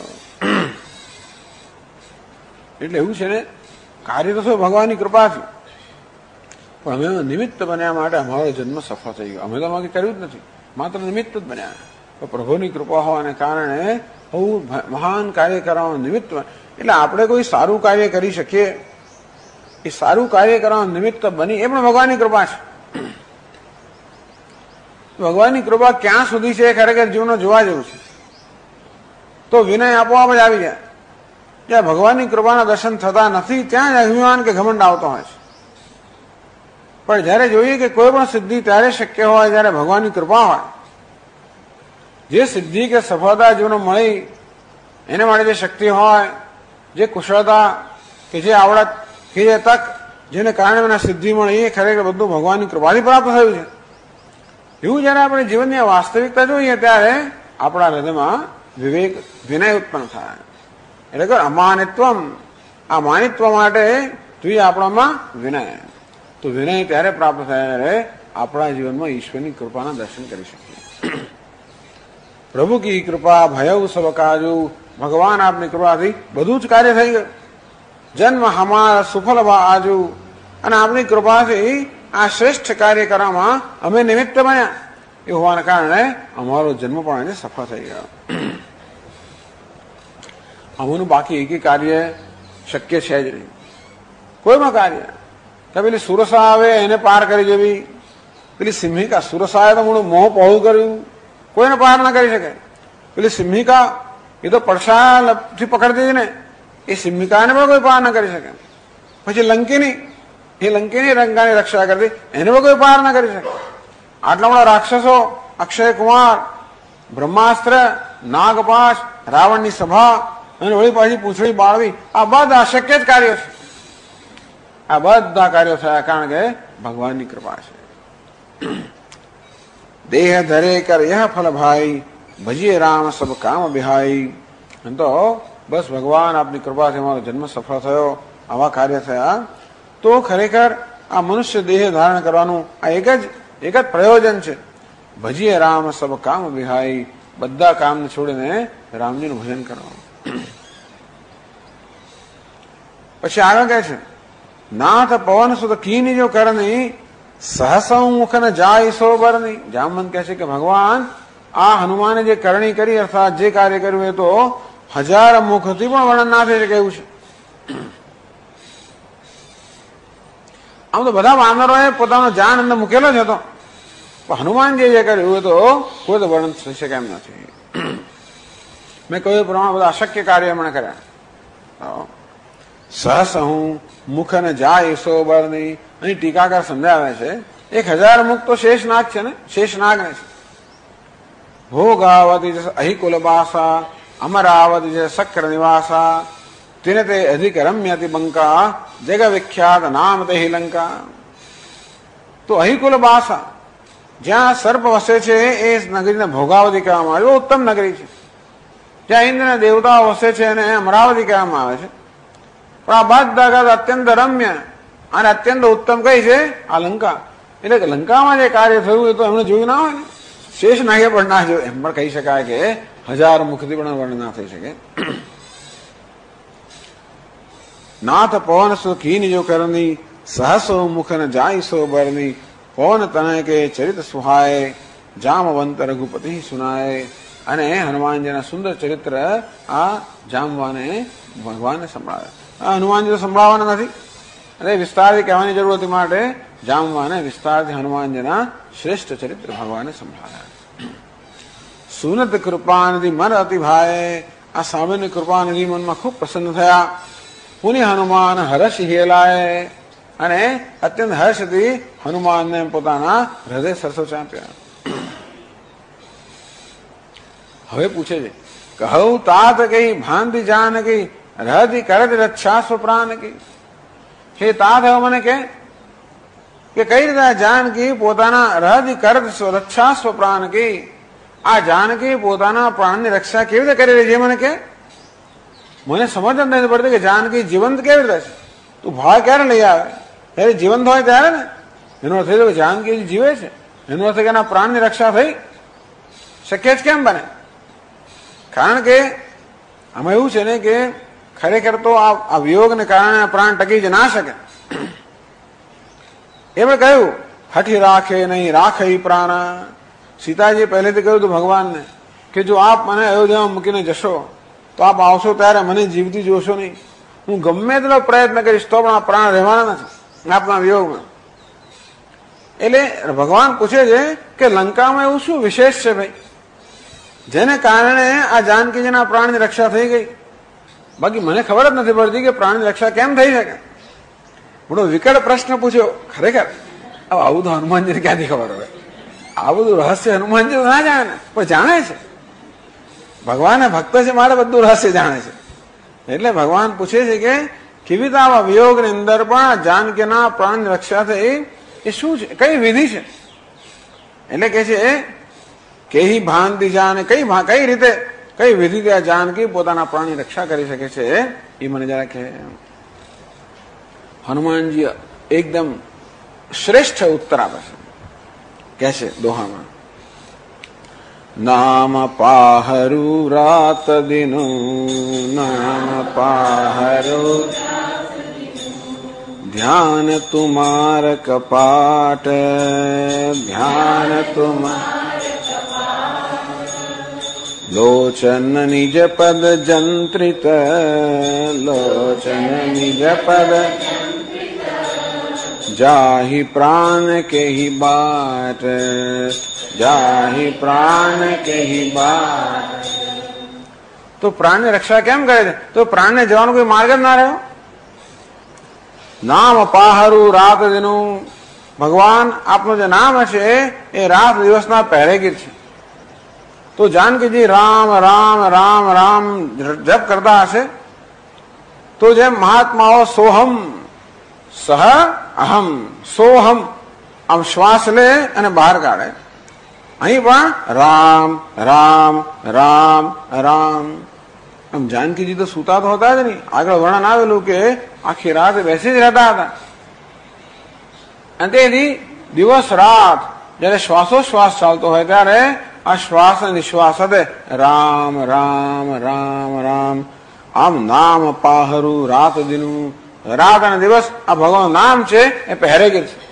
એટલે એવું છે ને, કાર્ય તો શું ભગવાનની કૃપાથી, પણ અમે નિમિત્ત બન્યા માટે અમારો જન્મ સફળ થઈ ગયો. અમે તો અમારે કર્યું જ નથી, માત્ર નિમિત્ત જ બન્યા. તો પ્રભુની કૃપા હોવાને કારણે બહુ મહાન કાર્ય કરવાનું નિમિત્ત. એટલે આપણે કોઈ સારું કાર્ય કરી શકીએ, એ સારું કાર્ય કરવાનું નિમિત્ત બની, એ પણ ભગવાનની કૃપા છે. ભગવાનની કૃપા ક્યાં સુધી છે એ ખરેખર જીવનમાં જોવા જેવું છે. તો વિનય આપોઆપ જ આવી જાય. જ્યાં ભગવાનની કૃપાના દર્શન થતા નથી ત્યાં જ અભિમાન કે ઘમંડ આવતો હોય છે. પણ જયારે જોઈએ કે કોઈ પણ સિદ્ધિ ત્યારે શક્ય હોય જયારે ભગવાનની કૃપા હોય. જે સિદ્ધિ કે સફળતા જીવનમાં મળી એને માટે જે શક્તિ હોય, જે કુશળતા કે જે આવડત કે જે તક જેને કારણે મને સિદ્ધિ મળી, એ ખરેખર બધું ભગવાનની કૃપાથી પ્રાપ્ત થયું છે. એવું જયારે આપણે જીવનની વાસ્તવિકતા જોઈએ ત્યારે આપણા હૃદયમાં વિવેક વિનય ઉત્પન્ન થાય. એટલે કે અમાનિત્વમ, આ માનિત્વ માટે જોઈએ આપણામાં વિનય. તો વિનય ત્યારે પ્રાપ્ત થાય ત્યારે આપણા જીવનમાં ઈશ્વરની કૃપાના દર્શન કરી શકીએ. પ્રભુ કી કૃપા ભયઉ સબ કાજુ. ભગવાન આપની કૃપાથી બધું જ કાર્ય થઈ ગયું. જન્મ હમારા સુફલ આજુ, અને આપની કૃપાથી આ શ્રેષ્ઠ કાર્ય કરવામાં અમે નિમિત્ત બન્યા. એ હોવાના કારણે અમારો જન્મ પણ એને સફળ થઈ ગયો. આમાંનું બાકી એક કાર્ય શક્ય છે જ નહીં, કોઈમાં કાર્ય. કે પેલી સુરસા આવે એને પાર કરી જવી, પેલી સિંહિકા, સુરસાએ તો મોડું મોહ પહોળું કર્યું, કોઈને પાર ના કરી શકે. પેલી સિંહિકા એ તો પડસાથી પકડતી જ ને, એ સિંહિકાને પણ કોઈ પાર ના કરી શકે. પછી લંકિની, એ લંકિની રંગાની રક્ષા કરતી, એને પણ કોઈ પાર ના કરી શકે. આટલા બધા રાક્ષસો, અક્ષય કુમાર, બ્રહ્માસ્ત્ર, નાગપાશ, રાવણની સભા અને વળી પાછી પૂંછડી બાળવી, આ બધા અશક્ય જ કાર્યો છે. આ બધા કાર્યો થયા કારણ કે ભગવાનની કૃપા છે. દેહ ધરે કર યહ ફલ ભાઈ, ભજીએ રામ સબ કામ બિહાઈ. તો બસ ભગવાન આપની કૃપાથી અમારો જન્મ સફળ થયો, આવા કાર્ય થયા. તો ખરેખર આ મનુષ્ય દેહ ધારણ કરવાનું આ એક જ પ્રયોજન છે. ભજીએ રામ સબ કામ બિહાઈ, બધા કામને છોડીને રામજીનું ભજન કરવાનું. પછી આગળ કહે છે નાથ પવન સુત કીની જો કરણી સહસમુખ ને જાય સોબરની. જામવંત કહે છે કે ભગવાન આ હનુમાને જે કરણી કરી અર્થાત જે કાર્ય કર્યું એ તો 1000 મુખથી પણ વર્ણન ના થઈ શકે એવું છે. આમ તો બધા વાનરોએ પોતાનો જાન અંદર મૂકેલો જ હતો, પણ હનુમાન જે કર્યું એ તો કોઈ તો વર્ણન થઈ શકે એમ નથી. મેં કહ્યું એ પ્રમાણે બધા અશક્ય કાર્ય એમણે કર્યા. સહસ હું મુખ ને જાય સોબરની. અહીં ટીકાકાર સમજાવે છે 1000 મુખ તો શેષનાગ છે ને, શેષનાગ ને છે. ભોગાવતી જૈસે અહિકુલ બાસા અમરાવતી જૈસે શક્ર નિવાસા તેને તે અધિક રમ્યતિ બંકા જગ વિખ્યાત નામ તે લંકા. તો અહિકુલ બાસા જ્યાં સર્પ વસે છે એ નગરીને ભોગાવતી કહેવામાં આવે, ઉત્તમ નગરી છે. જ્યાં ઇન્દ્રના દેવતાઓ વસે છે એને અમરાવતી કહેવામાં આવે છે. પણ આ બધા અત્યંત રમ્ય અને અત્યંત ઉત્તમ કઈ છે આ લંકા. એટલે કે લંકામાં જે કાર્ય થયું એ તો એમણે જોયું ના હોય ને, શેષ નાગે પણ ના જોયું. એમ પણ કહી શકાય કે 1000 મુખથી પણ વર્ણન ના થઈ શકે. નાથ પવન સુખીની જો કરણી સહસો મુખ ને જાય સો બરની. પવન તનય કે ચરિત સુહાય જામવંત રઘુપતિ સુનાય. અને હનુમાનજીના સુંદર ચરિત્ર આ જામવાને ભગવાનને સંભળાવે. હનુમાનજી તો સંભળાવવાના નથી, અને વિસ્તારથી કહેવાની જરૂર હતી માટે જામવાને વિસ્તારથી હનુમાનજીના શ્રેષ્ઠ ચરિત્ર ભગવાને સંભળાવ્યા. સુનત કૃપાનિધિ મન અતિ ભાય. આ સામેની કૃપાનિધિ મનમાં ખૂબ પ્રસન્ન થયા. પુનિ હનુમાન હર્ષ હેલાય. અને અત્યંત હર્ષથી હનુમાનને પોતાના હૃદય સરસો ચાંપ્યા. હવે પૂછે છે કહું તાત કઈ ભાંતિ જાન કઈ રહતી કરત રક્ષા સ્વપ્રાણ કી. હે તાત હવે મને કે કઈ રીતે જાનકી પોતાના રહતી કરત રક્ષા સ્વપ્રાણ કી. આ જાનકી પોતાના પ્રાણની રક્ષા કેવી રીતે કરી રહી છે મને કે. મને સમજ નથી પડતી કે જાનકી જીવંત કેવી રીતે છે. તું ભાવ ક્યારે લઈ આવે, ત્યારે જીવંત હોય ત્યારે ને. એનો અર્થ એ કે જાનકી જીવે છે, એનો અર્થ કે એના પ્રાણની રક્ષા થઈ શક્ય જ કેમ બને. કારણ કે આમાં એવું છે ને કે ખરેખર તો આ વિયોગને કારણે પ્રાણ ટકી જ ના શકે. એમણે કહ્યું હઠી રાખે નહીં રાખે પ્રાણ. સીતાજી પહેલેથી કહ્યું હતું ભગવાનને કે જો આપ મને અયોધ્યામાં મૂકીને જશો તો આપ આવશો ત્યારે મને જીવતી જોશો નહીં. હું ગમે તેટલો પ્રયત્ન કરીશ તો પણ આ પ્રાણ રહેવાના નથી આપના વિયોગમાં. એટલે ભગવાન પૂછે છે કે લંકામાં એવું શું વિશેષ છે ભાઈ જેને કારણે આ જાનકીજીના પ્રાણની રક્ષા થઈ ગઈ. બાકી મને ખબર જ નથી પડતી કે પ્રાણની રક્ષા કેમ થઈ શકે. મોટો વિકટ પ્રશ્ન પૂછ્યો. ખરેખર આવું તો હનુમાનજીને ક્યાંથી ખબર હોય. આ બધું રહસ્ય હનુમાનજી ના જાણે પણ જાણે છે. ભગવાનના ભક્ત છે મારે બધું રહસ્ય જાણે છે. એટલે ભગવાન પૂછે છે કે કેવી રીતે આવા વિયોગની અંદર પણ જાનકીના પ્રાણની રક્ષા થઈ એ શું છે, કઈ વિધિ છે. એટલે કે છે કેહી ભાંતિ જાને કઈ રીતે કઈ વિધિ આ જાનકી પોતાના પ્રાણની રક્ષા કરી શકે છે એ મને જરા કે. હનુમાનજી એકદમ શ્રેષ્ઠ ઉત્તર આપે છે. કે છે દોહામાં નામ પાહરુ રાત દિનો નામ પાહરુ ધ્યાન તુમાર કપાટ ધ્યાન તુમાર લોચન નિજ પદ જંત્રિત લોચન નિજ પદ જાહી પ્રાણ કેહી બાટ જાહી પ્રાણ કેહી બાટ. તો પ્રાણની રક્ષા કેમ કરે છે. તો પ્રાણને જવાનો કોઈ માર્ગ જ ના રહ્યો. નામ પાહરું રાત દિનું. ભગવાન આપનું જે નામ છે એ રાત દિવસના પહેરેગીર છે. તો જાનકીજી રામ રામ રામ રામ જપ કરતા હશે તો જેમ મહાત્માઓ સોહમ સહ અહમ સોહમ આમ શ્વાસ લે અને બહાર કાઢે. અહીં પણ રામ રામ રામ રામ. આમ જાનકીજી તો સૂતા તો હતા જ નહીં. આગળ વર્ણન આવેલું કે આખી રાત બેસી જ રહેતા હતા. અને તેથી દિવસ રાત જયારે શ્વાસોશ્વાસ ચાલતો હોય ત્યારે આ શ્વાસ અને નિશ્વાસ સાથે રામ રામ રામ રામ આમ નામ પાહરું રાત દિનું, રાત અને દિવસ આ ભગવાન નામ છે એ પહેરે ગયું છે.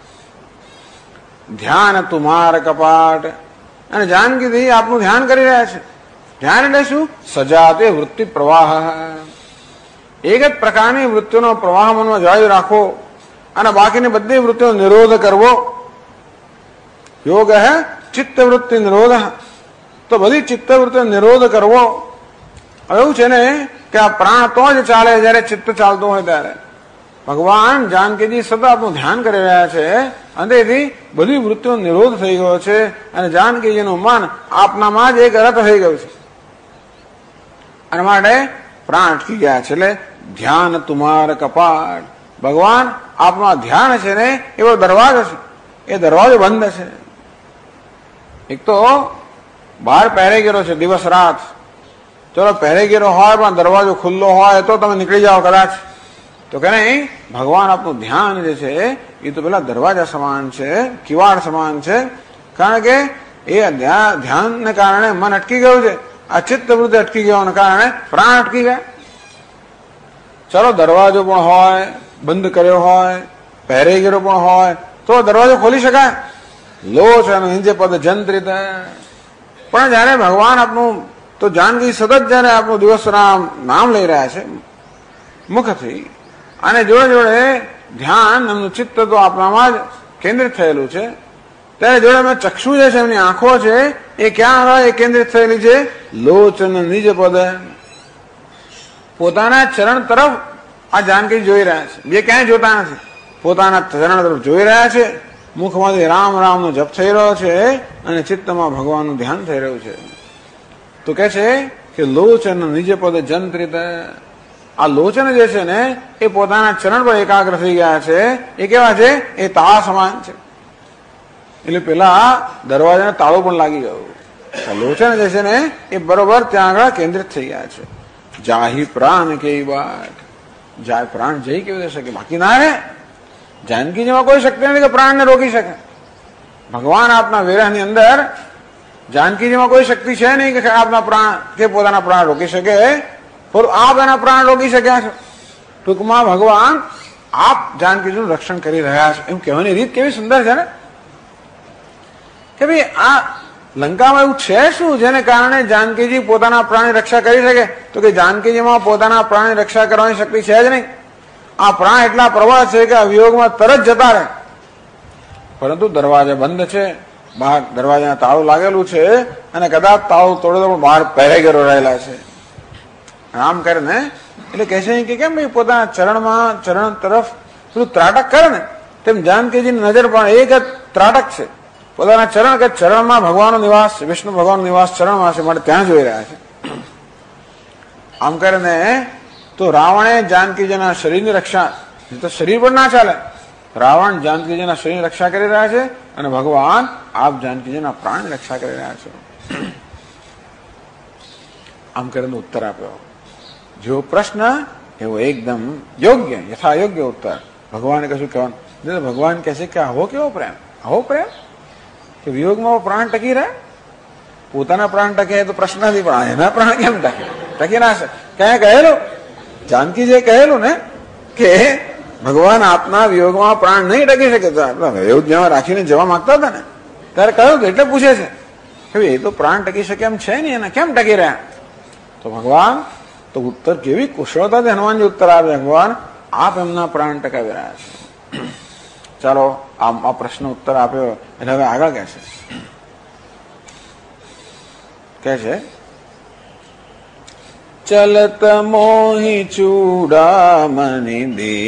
ધ્યાન તુમાર કપાટ, અને જાનકીજી આપનું ધ્યાન કરી રહ્યા છે. ધ્યાન એટલે શું? સજાતે વૃત્તિ પ્રવાહ, એક જ પ્રકારની વૃત્તિનો પ્રવાહ મનમાં જાળવી રાખવો અને બાકીની બધી વૃત્તિનો નિરોધ કરવો. યોગ હે ચિત્તવૃત્તિ નિરોધ, તો બધી ચિત્તવૃત્તિનો નિરોધ કરવો. એવું છે ને કે આ પ્રાણ તો જ ચાલે જયારે ચિત્ત ચાલતું હોય ત્યારે. ભગવાન જાનકીજી સતત આપનું ધ્યાન કરી રહ્યા છે અને તેથી બધી વૃત્તિનો નિરોધ થઈ ગયો છે અને જાનકીજીનું મન આપનામાં જ એક રત થઈ ગયું છે. અને માટે પ્રાણ અટકી ગયા છે. એટલે ધ્યાન તુમાર કપાટ, ભગવાન આપમાં ધ્યાન છે ને એવો દરવાજો છે, એ દરવાજો બંધ છે. એક તો બહાર પહેરી ગયેલો છે દિવસ રાત, ચલો પહેરી ગયેલો હોય પણ દરવાજો ખુલ્લો હોય તો તમે નીકળી જાઓ કદાચ, તો કે નહીં, ભગવાન આપનું ધ્યાન જે છે એ તો પેલા દરવાજા સમાન છે, કિવાડ સમાન છે. કારણ કે એ ધ્યાનને કારણે મન અટકી ગયું છે, આ ચિત્ત વૃત્તિ અટકી ગયાને કારણે પ્રાણ અટકી ગયા. ચલો દરવાજો પણ હોય, બંધ કર્યો હોય, પહેરી ગયેલો પણ હોય તો દરવાજો ખોલી શકાય. લોચ અને નીચે પદ જંત્રિત, પણ જયારે ભગવાન આપનું, તો જાનકી સતત જયારે આપનું દિવસ નામ લઈ રહ્યા છે મુખથી, અને જોડે જોડે ધ્યાન એમનું ચિત્ત તો આપણામાં જ કેન્દ્રિત થયેલું છે, ત્યારે જોડે એમના ચક્ષુ જે છે, એમની આંખો છે એ ક્યાં આગળ એ કેન્દ્રિત થયેલી છે? લોચન નિજ પદ, પોતાના ચરણ તરફ આ જાનકી જોઈ રહ્યા છે. બે ક્યાંય જોતા નથી, પોતાના ચરણ તરફ જોઈ રહ્યા છે. મુખમાંથી રામ રામ નો જપ થઈ રહ્યો છે અને ચિત્તમાં ભગવાનનું ધ્યાન થઈ રહ્યું છે. તો કે છે કે લોચન નિજ પદ જંત્રિત, આ લોચન જે છે ને એ પોતાના ચરણ પર એકાગ્ર થઈ ગયા છે. એ કેવા છે? એ તાળા સમાન છે. એટલે પેલા દરવાજાને તાળું પણ લાગી ગયું. લોચન જે છે ને એ બરોબર ત્યાં આગળ કેન્દ્રિત થઈ ગયા છે. જાહી પ્રાણ કેવી વાત, જાય પ્રાણ જઈ કેવી રીતે શકે? બાકી ના રહે. જાનકી જેમાં કોઈ શક્તિ નથી કે પ્રાણને રોકી શકે. ભગવાન આપના વિરહની અંદર જાનકીજીમાં કોઈ શક્તિ છે નહીં કે આપના પ્રાણ કે પોતાના પ્રાણ રોકી શકે, પણ આપ એના પ્રાણ રોકી શક્યા છો. ટૂંકમાં ભગવાન આપ જાનકીજીનું રક્ષણ કરી રહ્યા છો એમ કહેવાની રીત કેવી સુંદર છે ને, કે ભાઈ આ લંકામાં એવું છે શું જેને કારણે જાનકીજી પોતાના પ્રાણની રક્ષા કરી શકે? તો કે જાનકીજીમાં પોતાના પ્રાણની રક્ષા કરવાની શક્તિ છે જ નહીં. આ પ્રાણ એટલા પ્રબળ છે કે વિયોગમાં તરત જતા રહે. પરંતુ દરવાજા બંધ છે, બહાર દરવાજાના તાળું લાગેલું છે અને કદાચ તાળું તોડે તો બહાર પહેરે ગયેલો રહેલા છે. આમ કરીને એટલે કહે છે કે કેમ ભાઈ પોતાના ચરણ તરફ પેલું ત્રાટક કરે ને તેમ જાનકીજીની નજર પણ એક જ ત્રાટક છે. પોતાના ચરણ કે ચરણમાં ભગવાનનો નિવાસ, વિષ્ણુ ભગવાનનો નિવાસ ચરણમાં છે, માટે ત્યાં જોઈ રહ્યા છે. આમ કરીને તો રાવણે જાનકીજીના શરીરની રક્ષા, તો શરીર પણ ના ચાલે, રાવણ જાનકીજીના શરીરની રક્ષા કરી રહ્યા છે અને ભગવાન આપ જાનકીજીના પ્રાણની રક્ષા કરી રહ્યા છે. આમ કરીને ઉત્તર આપ્યો. જેવો પ્રશ્ન એવો એકદમ યોગ્ય, યથા યોગ્ય ઉત્તર. ભગવાને કશું કહેવાનું, ભગવાન કહે છે કે આવો કેવો પ્રેમ, આવો પ્રેમ કે વિયોગમાં પ્રાણ ટકી રહે. પોતાના પ્રાણ ટકે તો પ્રશ્ન નથી, પણ એના પ્રાણ કેમ ટકે? ટકી ના શકે. ક્યાં કહેલું? જાનકીજીએ કહેલું ને કે ભગવાન આપના વિયોગમાં પ્રાણ નહીં ટકી શકે. એવું જેમાં રાખીને જવા માંગતા હતા ને ત્યારે કહ્યું કે એટલે પૂછે છે કે એ તો પ્રાણ ટકી શકે એમ છે ને, એને કેમ ટકી રહ્યા? તો ભગવાન તો ઉત્તર કેવી કુશળતાથી હનુમાનજી ઉત્તર આપે. ભગવાન આપ એમના પ્રાણ ટકાવી રહ્યા છે. ચાલો આમ આ પ્રશ્ન ઉત્તર આપ્યો એટલે હવે આગળ કહે છે ચલત મોહી ચૂડામણી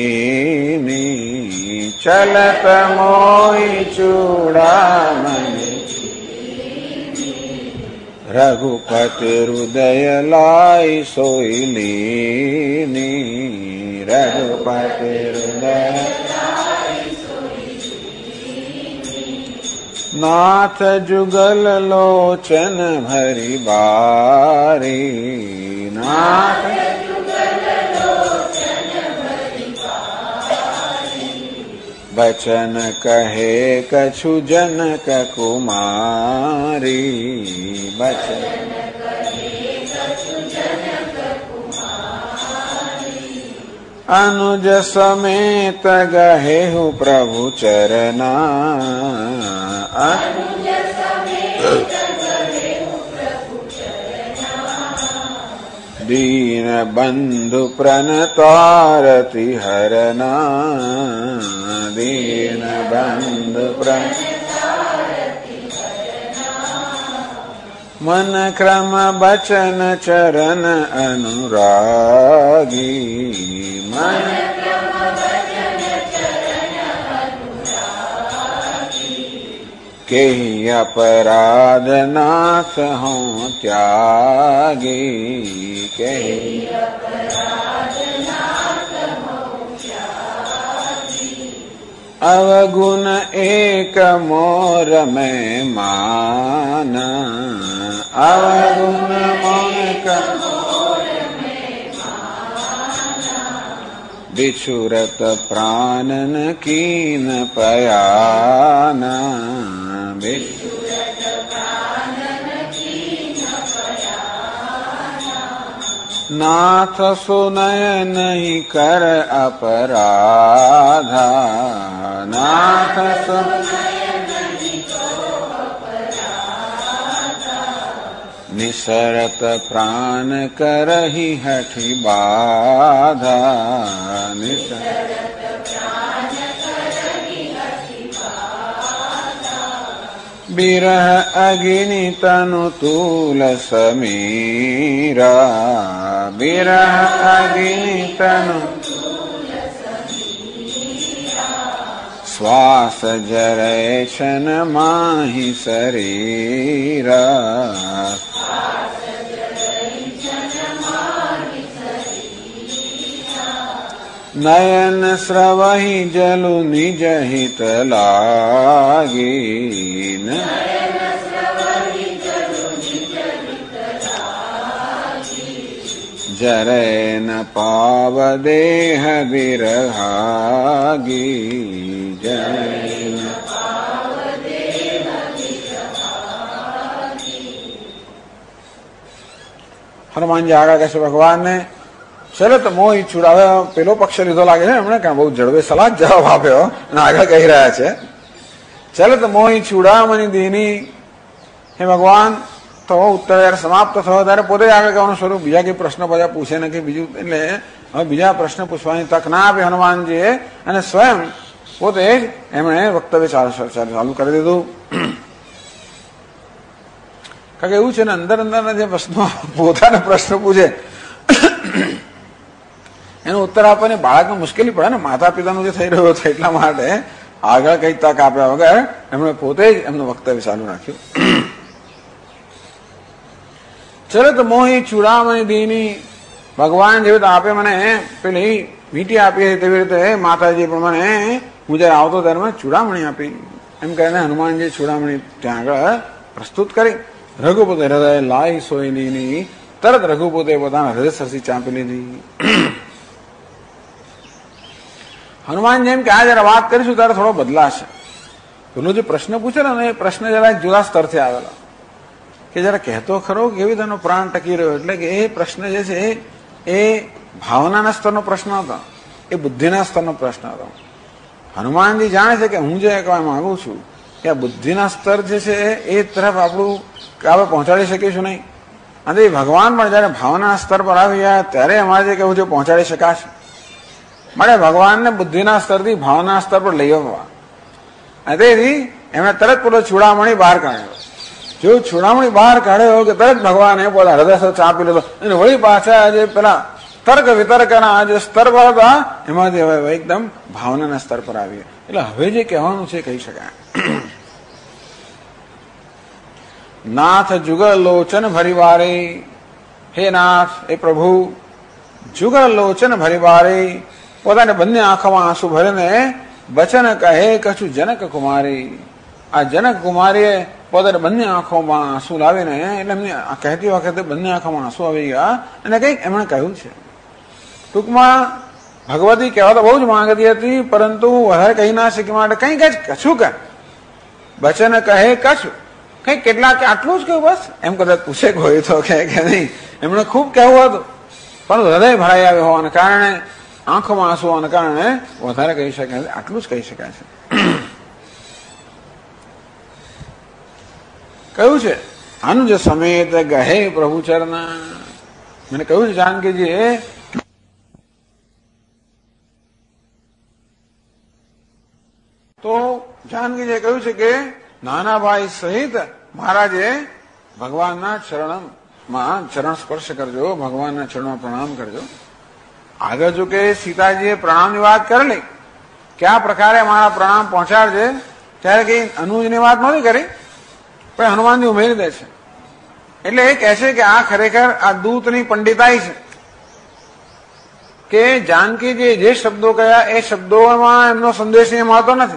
દેની, ચલત મોહી ચૂડામણી રઘુપતિ હૃદય લાઈ સોઈ લીની, રઘુપતિ હૃદય નાથ જુગલ લોચન ભરી બારી, નાથ વચન કહે કછુ જનક કુમારી વચન અનુજ સમેત ગહેહુ પ્રભુ ચરના દીન બંધુ પ્રણતારતિ હરના દીન બંધુ મન ક્રમ બચન ચરણ અનુરાગી મન કેહી અપરાધ નાથ હો ત્યાગી કેહી અવગુણ એક મોર મેં માના અવગુણ મોનક બિછુરત પ્રાણન કીન પયાના નાથ સુનય નહીં કર અપરાધા નાથ નિસરત પ્રાણ કરહી હઠી બાધા બિરહ અગ્નિ તનુ તુલ સમીરા બિરહ અગ્નિ તનુ શ્વાસ જરે છન માહી શરીરા નયન સ્રવહી જલુ નિજ હિત લાગી જરે ન પાવ દેહ વિરહાગી જરે હનુમાનજી આગળ કહેશે ભગવાનને ચલો મોહ છુડાવે પેલો પક્ષ લીધો લાગે છે એમણે કારણ બહુ જડબે સલાહ જવાબ આપ્યો અને આગળ કહી રહ્યા છે ચલો મોહ છુડામણી દીની હે ભગવાન તો ઉત્તર જયારે સમાપ્ત થયો ત્યારે પોતે આગળ કહેવાનું સ્વરૂપ બીજા કઈ પ્રશ્ન બધા પૂછે ને કે બીજું એટલે હવે બીજા પ્રશ્ન પૂછવાની તક ના આપે હનુમાનજીએ અને સ્વયં પોતે જ એમણે વક્તવ્ય ચાલુ કરી દીધું કારણ કે એવું છે ને અંદર અંદરના જે પ્રશ્નો પોતાના પ્રશ્ન પૂછે એનો ઉત્તર આપવાની બાળકને મુશ્કેલી પડે ને માતા પિતાનું જે થઈ રહ્યું હતું એટલા માટે આગળ કઈ તક આપ્યા વગર એમણે પોતે જ એમનું વક્તવ્ય ચાલુ રાખ્યું ચરત મોહી ચૂડામણી દીની ભગવાન જેવી રીતે આપે મને પેલી વીંટી આપી તેવી રીતે માતાજી પણ મને હું જયારે આવતો ત્યારે મને ચૂડામણી આપી એમ કહીને હનુમાનજી ચૂડામણી ત્યાં આગળ પ્રસ્તુત કરી રઘુપતે હૃદય લાઈ સોઈ દીની તરત રઘુપતે પોતાના હૃદય સરસી ચાંપી લીધી હનુમાનજી એમ કે આ જયારે વાત કરીશું ત્યારે થોડો બદલાશે પેલો જે પ્રશ્ન પૂછે ને એ પ્રશ્ન જરા જુદા સ્તરથી આવેલો કે જરા કહેતો ખરો કેવી તેનો પ્રાણ ટકી રહ્યો એટલે કે એ પ્રશ્ન જે છે એ ભાવનાના સ્તરનો પ્રશ્ન હતો એ બુદ્ધિના સ્તરનો પ્રશ્ન હતો હનુમાનજી જાણે છે કે હું જે કહેવા માંગુ છું કે આ બુદ્ધિના સ્તર જે છે એ તરફ આપણું આપણે પહોંચાડી શકીશું નહીં અને એ ભગવાન પણ જયારે ભાવનાના સ્તર પર આવી ગયા ત્યારે અમારે જે કહેવું છે પહોંચાડી શકાશે માટે ભગવાનને બુદ્ધિના સ્તરથી ભાવના સ્તર પર લઈ આવવા અને તેથી એમણે તરત પેલો ચૂડામણી બહાર કાઢ્યો જો ચૂડામણી બહાર કાઢ્યો કે તરત ભગવાને પોતા હૃદય ચાપી લીધો અને વળી પાછા જે પેલા તર્ક વિતર્કના જે સ્તર પર હતા એમાંથી હવે એકદમ ભાવનાના સ્તર પર આવી એટલે હવે જે કહેવાનું છે કહી શકાય નાથ જુગલ લોચન ભરી વારે હે નાથ એ પ્રભુ જુગલ લોચન ભરી વારે પોતાને બંને આંખોમાં આંસુ ભરીને વચન કહે કછું જનક કુમારી આ જનક કુમારીએ પોતાને બંને આંખોમાં આંસુ લાવીને એટલે એમને કહેતી વખતે બંને આંખોમાં આંસુ આવી ગયા અને કંઈક એમણે કહ્યું છે ટૂંકમાં ભગવતી કહેવા તો બહુ જ માંગતી હતી, પરંતુ વધારે કહી ના શકી માટે કંઈ કશું કહે, વચન કહે કશું, કઈ કેટલાક આટલું જ કહ્યું બસ, એમ કદાચ પૂછે કોઈ તો કે નહીં, એમણે ખૂબ કહેવું હતું, પણ હૃદય ભરાઈ આવ્યો હોવાને કારણે, આંખોમાં આંસુ હોવાને કારણે વધારે કહી શકાય છે, આટલું જ કહી શકાય છે. કહ્યું છે અનુજ સમેત ગહે પ્રભુ ચરના, મને કહ્યું છે જાનકીજી તો જાનકીજીએ કહ્યું છે કે નાના ભાઈ સહિત મહારાજે ભગવાનના ચરણમાં ચરણ સ્પર્શ કરજો, ભગવાનના ચરણમાં પ્રણામ કરજો. આગળ જો કે સીતાજીએ પ્રણામની વાત કરેલી, કયા પ્રકારે મારા પ્રણામ પહોંચાડજે, ત્યારે કઈ અનુજની વાત નહોતી કરી, પણ હનુમાનજી ઉમેરી દે છે. એટલે એ કહે છે કે આ ખરેખર આ દૂતની પંડિતાઈ છે કે જાનકીજીએ જે શબ્દો કહ્યા એ શબ્દોમાં એમનો સંદેશ એમ આવતો નથી,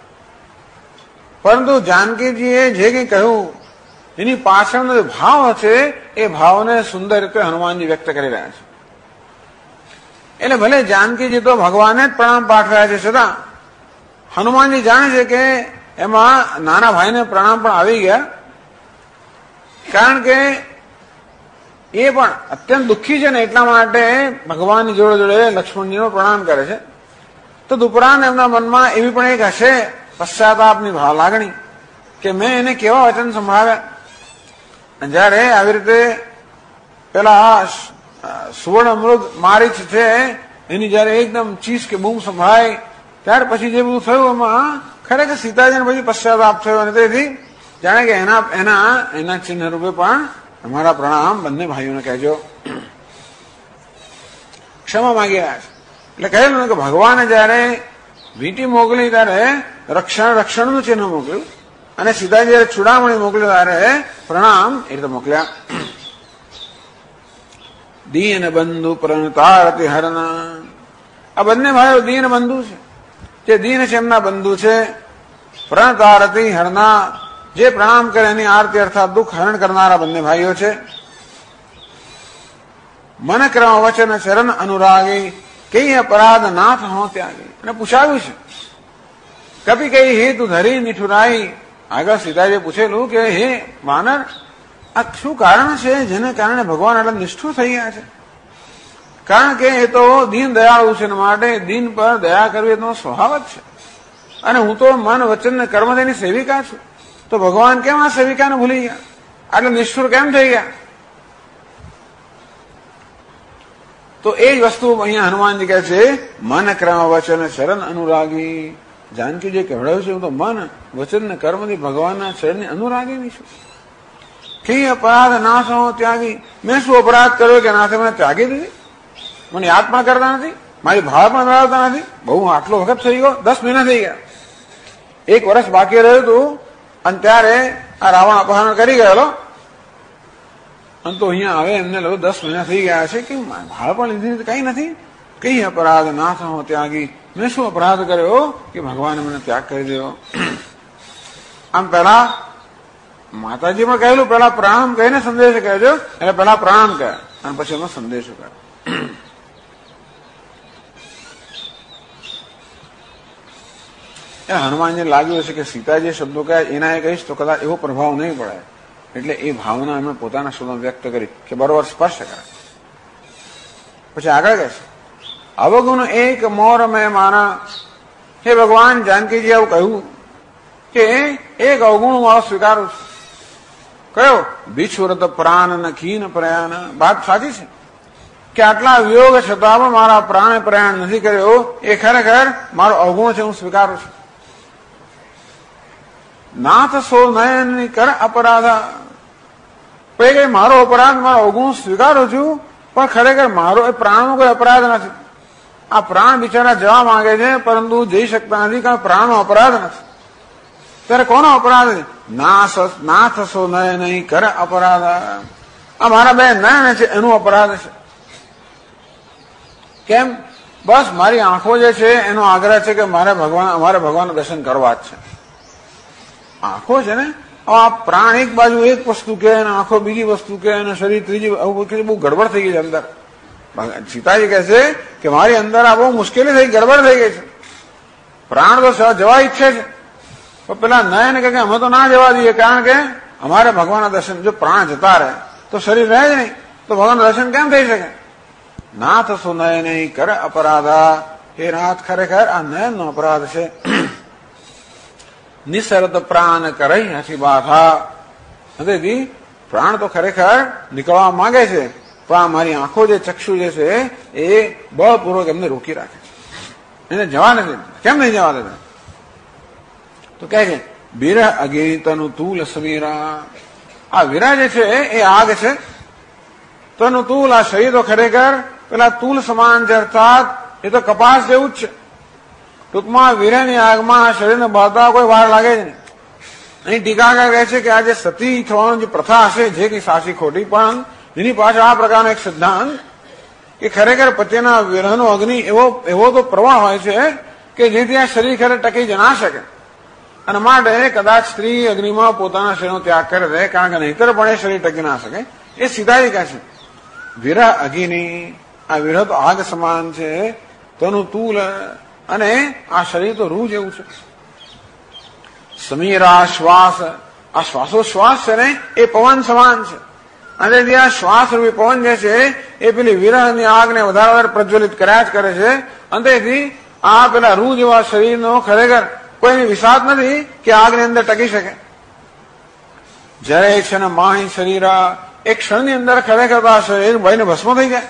પરંતુ જાનકીજીએ જે કંઈ કહ્યું એની પાછળનો જે ભાવ છે એ ભાવને સુંદર રીતે હનુમાનજી વ્યક્ત કરી રહ્યા છે. એટલે ભલે જાનકીજી તો ભગવાને જ પ્રણામ પાઠ રહ્યા છે, છતાં હનુમાનજી જાણે છે કે એમાં નાના ભાઈને પ્રણામ પણ આવી ગયા, કારણ કે એ પણ અત્યંત દુઃખી છે ને એટલા માટે ભગવાનની જોડે જોડે લક્ષ્મણજીનો પ્રણામ કરે છે. તો ઉપરાંત એમના મનમાં એવી પણ એક હશે પશ્ચાતાપની ભાવ લાગણી કે મેં એને કેવા વચન સંભળાવ્યા. જયારે આવી રીતે પેલા સુવર્ણ મૃગ મારીચ છે એની જયારે એકદમ ચીસ કે બૂમ સંભળાય, ત્યાર પછી જે બધું થયું એમાં ખરેખર સીતાજીને પછી પશ્ચાતાપ થયો, અને તેથી જાણે કે એના ચિહ્ન રૂપે પણ અમારા પ્રણામ બંને ભાઈઓને કહેજો, ક્ષમા માંગી રહ્યા છે. એટલે કહેલું કે ભગવાને જયારે વીંટી મોકલી ત્યારે રક્ષણનું ચિહ્ન મોકલ્યું, અને સીતાજી જયારે ચૂડામણી મોકલ્યું ત્યારે પ્રણામ એ રીતે મોકલ્યા. દીન બંધુ પ્રણતારતિ હરના, આ બંને ભાઈઓ દીન બંધુ છે, જે દીન છે એમના બંધુ છે. પ્રણતારતિ હરના, જે પ્રણામ કરે એની આરતી અર્થાત દુઃખ હરણ કરનારા બંને ભાઈઓ છે. મન ક્રમ વચન ચરણ અનુરાગી, કઈ અપરાધ નાથ હો ત્યાગી. અને પૂછાવ્યું છે કપી કઈ હેતુ ધરી નિઠુરાઈ. આગળ સીતાજીએ પૂછેલું કે હે વાનર, આ શું કારણ છે જેને કારણે ભગવાન આટલા નિષ્ઠુર થઈ ગયા છે? કારણ કે એ તો દીન દયાળુ છે, માટે દીન પર દયા કરવી એનો સ્વભાવ જ છે, અને હું તો મન વચન ને કર્મ તેની સેવિકા છું, તો ભગવાન કેમ આ સેવિકાને ભૂલી ગયા, આટલે નિષ્ઠુર કેમ થઈ ગયા? તો એ જ વસ્તુ અહીંયા હનુમાનજી કહે છે મન ક્રમ વચન ચરણ અનુરાગી. જાનકી જે કહેવડાવ્યું છે હું તો મન વચન ને કર્મથી ભગવાનના ચરણની અનુરાગીની છું. કઈ અપરાધ નાશ હો ત્યાગી, મેં શું અપરાધ કર્યો કે નાથે મને ત્યાગી દીધી, મને યાદ પણ કરતા નથી, મારી ભાવ પણ મેળવતા નથી. બહુ આટલો વખત થઈ ગયો, 10 મહિના થઈ ગયા, 1 વર્ષ બાકી રહ્યું હતું, અને ત્યારે આ રાવણ અપહરણ કરી ગયેલો, અને તો અહીંયા હવે એમને લગો 10 મહિના થઈ ગયા છે કે ભાળ પણ લીધી કઈ નથી. કઈ અપરાધ નાથ હો ત્યાગી, મેં શું અપરાધ કર્યો કે ભગવાને મને ત્યાગ કરી દેવો. આમ પેલા માતાજી પણ કહેલું પેલા પ્રણામ કહીને સંદેશ કહેજો, એટલે પેલા પ્રણામ કહે અને પછી એનો સંદેશો કહે. હનુમાનજી લાગ્યું હશે કે સીતાજી શબ્દો કહે એના એ કહીશ તો કદાચ એવો પ્રભાવ નહીં પડે, એટલે એ ભાવના એમણે પોતાના શબ્દો વ્યક્ત કરી કે બરોબર સ્પર્શ કરે. પછી આગળ કહે છે અવગુણ એક મોર મેં માના. હે ભગવાન, જાનકીજી આવું કહ્યું કે એક અવગુણ મારો સ્વીકારું છું. કયો? વિશ્વરત પ્રાણ નખીન પ્રયાણ. વાત સાચી છે કે આટલા વિયોગ છતાં પણ મારા પ્રાણે પ્રયાણ નથી કર્યો, એ ખરેખર મારો અવગુણ છે, હું સ્વીકારું છું. નાથ સો નયન કર અપરાધા. કઈ મારો અપરાધ, મારો અવગુણ સ્વીકારું છું, પણ ખરેખર મારો એ પ્રાણનો કોઈ અપરાધ નથી. આ પ્રાણ બિચારા જવા માંગે છે પરંતુ જઈ શકતા નથી, કારણ પ્રાણનો અપરાધ નથી. ત્યારે કોનો અપરાધ છે? નાથ સો નયન કર અપરાધ. આ મારા બે નયન છે એનો અપરાધ છે. કેમ? બસ મારી આંખો જે છે એનો આગ્રહ છે કે અમારે ભગવાનના દર્શન કરવા જ છે. આંખો છે ને, આ પ્રાણ એક બાજુ એક વસ્તુ કે, આંખો બીજી વસ્તુ કે, શરીર ત્રીજી, બહુ ગડબડ થઈ ગઈ છે અંદર. સીતાજી કહે છે કે મારી અંદર આ બહુ મુશ્કેલી થઈ, ગડબડ થઈ ગઈ છે, પ્રાણ તો જવા ઈચ્છે છે, તો પેલા નયન કે અમે તો ના જવા દઈએ, કારણ કે અમારે ભગવાનના દર્શન, જો પ્રાણ જતા રહે તો શરીર રહે જ નહીં, તો ભગવાનના દર્શન કેમ થઈ શકે? નાથ સુનય નહીં કર અપરાધા, હે નાથ ખરેખર આ નયનનો અપરાધ છે. નિસરત પ્રાણ કરઈ હસી બાધા, તેથી પ્રાણ તો ખરેખર નીકળવા માંગે છે, પણ આ મારી આંખો જે ચક્ષુ જે છે એ બળપૂર્વક એમને રોકી રાખે છે, એને જવા નથી. કેમ નહીં જવા દેતા? તો કહે છે વિરહ અગિતનું તુલ સમીરા, આ વિરહ જે છે એ આગ છે, તનું તુલ, આ શરીર તો ખરેખર પેલા તુલ સમાન છે, અર્થાત એ તો કપાસ જેવું જ છે. ટૂંકમાં વિરહની આગમાં આ શરીરને બાળતા કોઈ વાર લાગે જ નહીં. અહીં ટીકાકાર કહે છે કે આ જે સતી થવાની જે પ્રથા હશે, જે કે સાચી ખોટી, પણ એની પાછળ આ પ્રકારનો એક સિદ્ધાંત કે ખરેખર પતિના વિરહનો અગ્નિ એવો તો પ્રવાહ હોય છે કે જેથી આ શરીર ખરે ટકી જ ના શકે, અને માટે કદાચ સ્ત્રી અગ્નિમાં પોતાના શરીરનો ત્યાગ કરે દે, કારણ કે નહીતર પણ એ શરીર ટકી ના શકે. એ સીધાજી કહે છે વિરહ અગ્નિ, આ વિરહ તો આગ સમાન છે, તનું તુલ, અને આ શરીર તો રૂ જેવું છે. સમીરા શ્વાસ, આ શ્વાસોશ્વાસ છે ને એ પવન સમાન છે, અને આ શ્વાસ રૂપી પવન જે છે એ પેલી વિરહની આગને વધારે પ્રજ્વલિત કર્યા જ કરે છે, અને તેથી આ પેલા રૂ જેવા શરીરનો ખરેખર કોઈની વિષાદ નથી કે આગની અંદર ટકી શકે. જયારે છે ને માહી શરીરા, એક ક્ષણની અંદર ખરેખર આ શરીર ભયને ભસ્મ થઈ જાય,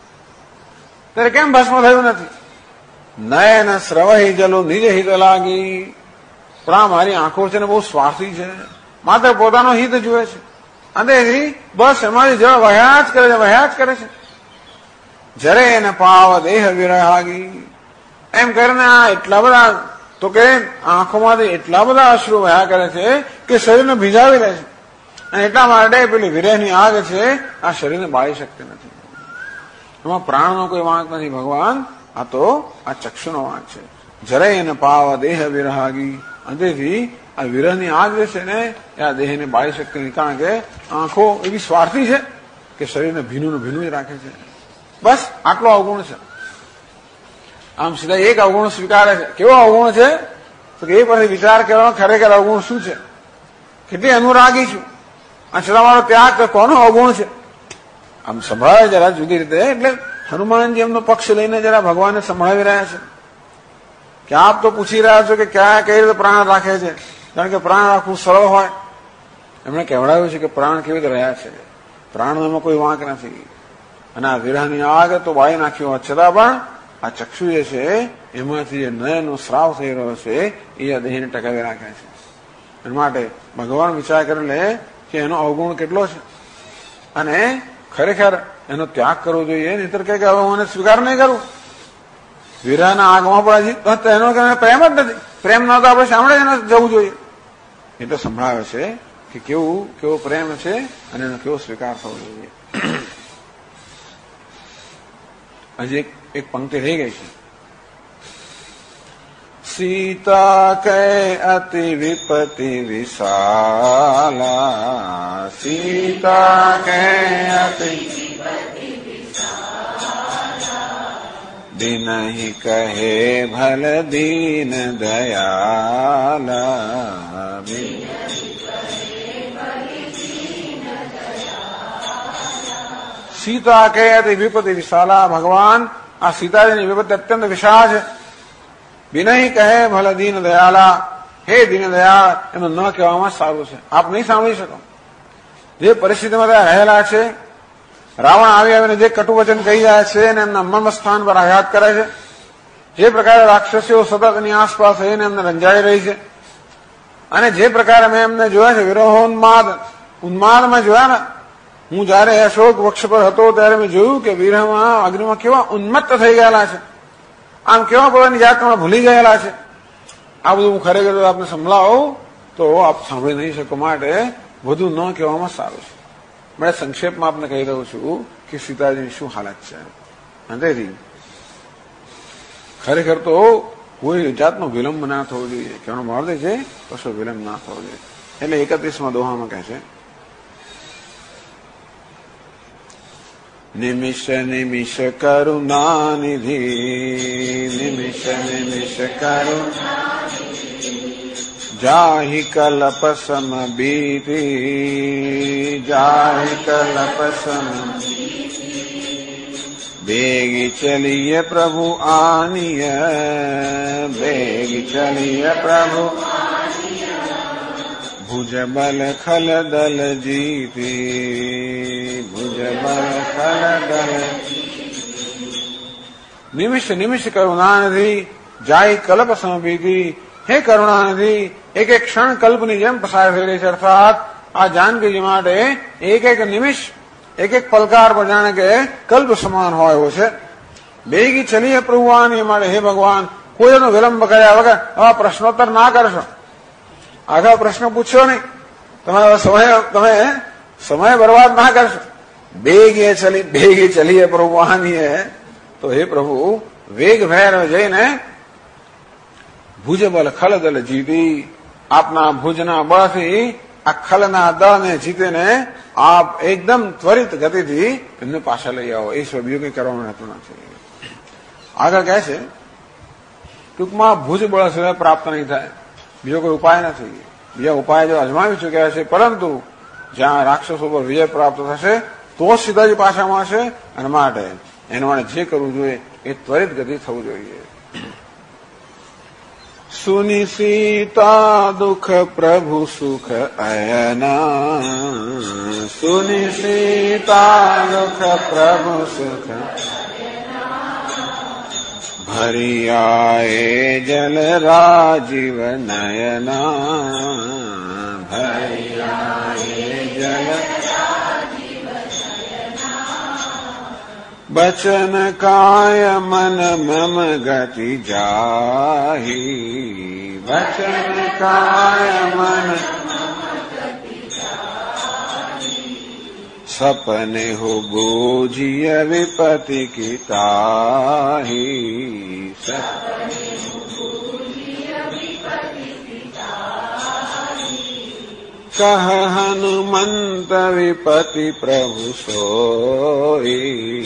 ત્યારે કેમ ભસ્મ થયું નથી? નયન સ્રવહી જલો નિજ હિત લાગી, પણ આ મારી આંખો છે ને બહુ સ્વાર્થી છે, માત્ર પોતાનો હિત જુએ છે, અને બસ એમાંથી જળ વહ્યા જ કરે છે, વહ્યા જ કરે છે. જરે એને પાવ દેહ વિરહાગી, એમ કરીને આ એટલા બધા, તો કે આંખોમાંથી એટલા બધા અશ્રુ વહ્યા કરે છે કે શરીરને ભીજાવી લે છે, અને એટલા માટે પેલી વિરહની આગ છે આ શરીરને બાળી શકતી નથી. એમાં પ્રાણનો કોઈ વાંક નથી ભગવાન, આ તો આ ચક્ષુનો વાંક છે. જરે એને પાવ દેહ વિરહાગી, અંતેથી આ વિરહની આગ જે છે ને એ આ દેહને બાળી શકતી નથી, કારણ કે આંખો એવી સ્વાર્થી છે કે શરીરને ભીનું ને ભીનું જ રાખે છે. બસ આટલો અવગુણ છે. આમ સીધા એક અવગુણ સ્વીકારે છે. કેવો અવગુણ છે? તો એ પછી વિચાર કરવાનો ખરેખર અવગુણ શું છે, કેટલી અનુરાગી છું, આ છતાં મારો ત્યાગ કોનો અવગુણ છે? આમ સંભળાવે જરા જુદી રીતે. એટલે હનુમાનજી એમનો પક્ષ લઈને જરા ભગવાનને સંભળાવી રહ્યા છે કે આપ તો પૂછી રહ્યા છો કે ક્યાં કઈ રીતે પ્રાણ રાખે છે, કારણ કે પ્રાણ રાખવું સરળ હોય. એમણે કહેવડાવ્યું છે કે પ્રાણ કેવી રીતે રહ્યા છે, પ્રાણનો એમાં કોઈ વાંક નથી, અને આ વિરહની આગ તો બાળી નાખ્યો હોત છતાં પણ આ ચક્ષુ જે છે એમાંથી જે નયનનો સ્રાવ થઈ રહ્યો છે એ આ દેહને ટકાવી રાખે છે. એના માટે ભગવાન વિચાર કરી લે કે એનો અવગુણ કેટલો છે, અને ખરેખર એનો ત્યાગ કરવો જોઈએ. નહીતર કે હવે હું એને સ્વીકાર નહીં કરું, વિરહના આગમાં પણ એનો પ્રેમ જ નથી, પ્રેમ ન તો આપણે સાંભળે એને જવું જોઈએ. એટલે સંભળાવે છે કે કેવો પ્રેમ છે અને એનો કેવો સ્વીકાર થવો જોઈએ. હજી એક પંક્તિ રહી ગઈ છે. સીતા કે અતિ વિપતિ વિશાલા, સીતા કે અતિ દિનહિ કહે ભલ દીન દયાલા, સીતા કે અતિ વિપતિ વિશાલા, ભગવાન આ સીતાજીની વિપત્તિ અત્યંત વિશાળ છે. વિનય કહે ભલ દીન દયાલા, હે દીન દયાળ, એનું ન કહેવામાં સારું છે. આપ નહીં સાંભળી શકો જે પરિસ્થિતિમાં ત્યાં રહેલા છે. રાવણ આવીને જે કટુ વચન કહી રહ્યા છે અને એમના મર્મસ્થાન પર આઘાત કરે છે, જે પ્રકારે રાક્ષસીઓ સતત એની આસપાસ રહીને એમને રંજાઈ રહી છે, અને જે પ્રકારે મેં એમને જોયા છે ઉન્માદમાં જોયા ને, હું જયારે અશોક વૃક્ષ પર હતો ત્યારે મેં જોયું કે વિરહમાં અગ્નિમાં કેવા ઉન્મત્ત થઈ ગયેલા છે, આમ કેવા પોતાની જાતમાં ભૂલી ગયેલા છે. આ બધું હું ખરેખર આપને સંભળાવું તો આપ સાંભળી નહીં શકો, માટે બધું ન કહેવામાં સારું છે. મેં સંક્ષેપમાં આપને કહી રહ્યો છું કે સીતાજીની શું હાલત છે. તેથી ખરેખર તો કોઈ જાતનો વિલંબ ના થવો જોઈએ, કહેવાનો ભાવ છે કશો વિલંબ ના થવો જોઈએ. એટલે 31માં દોહામાં કહે છે निमिष निमिष करुणानिधि निमिष निमिष करुणानिधि जाहि कल्प सम बीति जाहि कल्प सम बेगी चलिए प्रभु आनिय बेगी चलिए प्रभु भुज बल खल दल जीती भुज बल खल दल निमिष निमिष करुणानिधि जाई कल्प समबीती हे करुणानिधि एक एक क्षण कल्पની જેમ પસાર થઈ રહી છે અર્થાત આ જાનકીજી માટે એક એક નિમિષ એક એક પલકાર પર જાણે કે કલ્પ સમાન હોય એવું છે બેગી ચલીએ પ્રભુવાન એ માટે હે ભગવાન કોઈનો વિલંબ કર્યા વગર આવા પ્રશ્નોત્તર ના કરશો આગળ પ્રશ્ન પૂછ્યો નહીં તમારા સમય બરબાદ ના કરશો બેગી ચલીએ પ્રભુવાન તો હે પ્રભુ વેગ ભેર જઈને ભુજ બલ ખલ દલ જીતી આપના ભુજના બળથી આ ખલના દળને જીતીને આપ એકદમ ત્વરિત ગતિથી એમને પાછા લઈ આવો એ સિવાય બીજું કંઈ કરવાનું રહેતું નથી આગળ કહે છે ટૂંકમાં ભુજ બળ સિવાય પ્રાપ્ત નહીં થાય બીજો કોઈ ઉપાય નથી બીજા ઉપાય જો અજમાવી ચૂક્યા છે પરંતુ જ્યાં રાક્ષસો પર વિજય પ્રાપ્ત થશે તો જ સીધાજી પાછા મળશે અને માટે એના માટે જે કરવું જોઈએ એ ત્વરિત ગતિ થવું જોઈએ सुनि सीता दुख प्रभु सुख अयना सुनि सीता दुख प्रभु सुख भरी आए जल राजीव नयना भरी आए जल बचन काय मन मम गति जाहि बचन काय मन सपने हो बूझिय विपति की ताहि कह हनुमंत विपति प्रभु सोई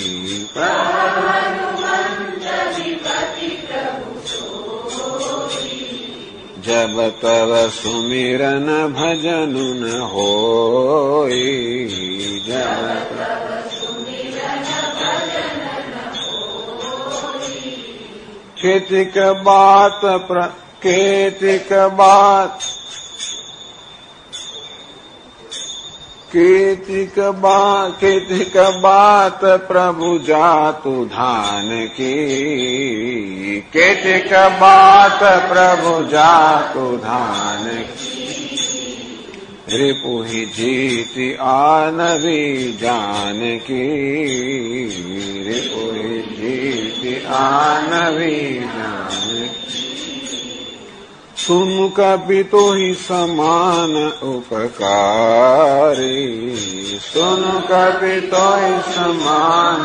जब तव सुमिरन भजन न होई जब केतिक बात केतिक बात प्रभु जातु धान की केतिक बात प्रभु जातु धान की रिपुहि जीति आनवी जान की रिपुहि जीति आनवी जान सुन कपि तो ही समान उपकारी सुन कपि तो ही समान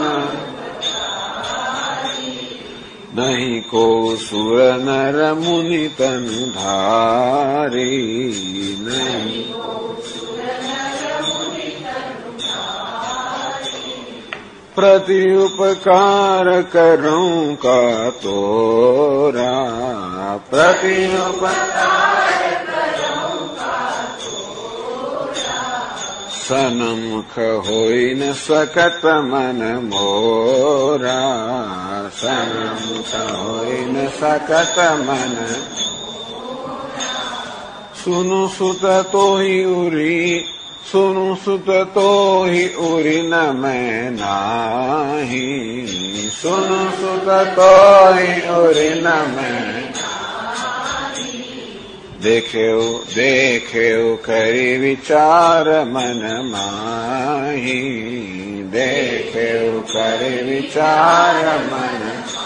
नहीं को सुर नर मुनि तनु धारी नहीं प्रति उपकार करूं का तोरा प्रति उपकार करूं का तोरा सन्मुख होई न सकत मन मोरा सन्मुख होई न सकत मन सुनु सुत तो ही उरी सुनु सुत तो ही उरी न मैं नाही सुनु सुत तो ही उरी न मैं देखेऊ करी विचार मन माही देखेऊ करी विचार मन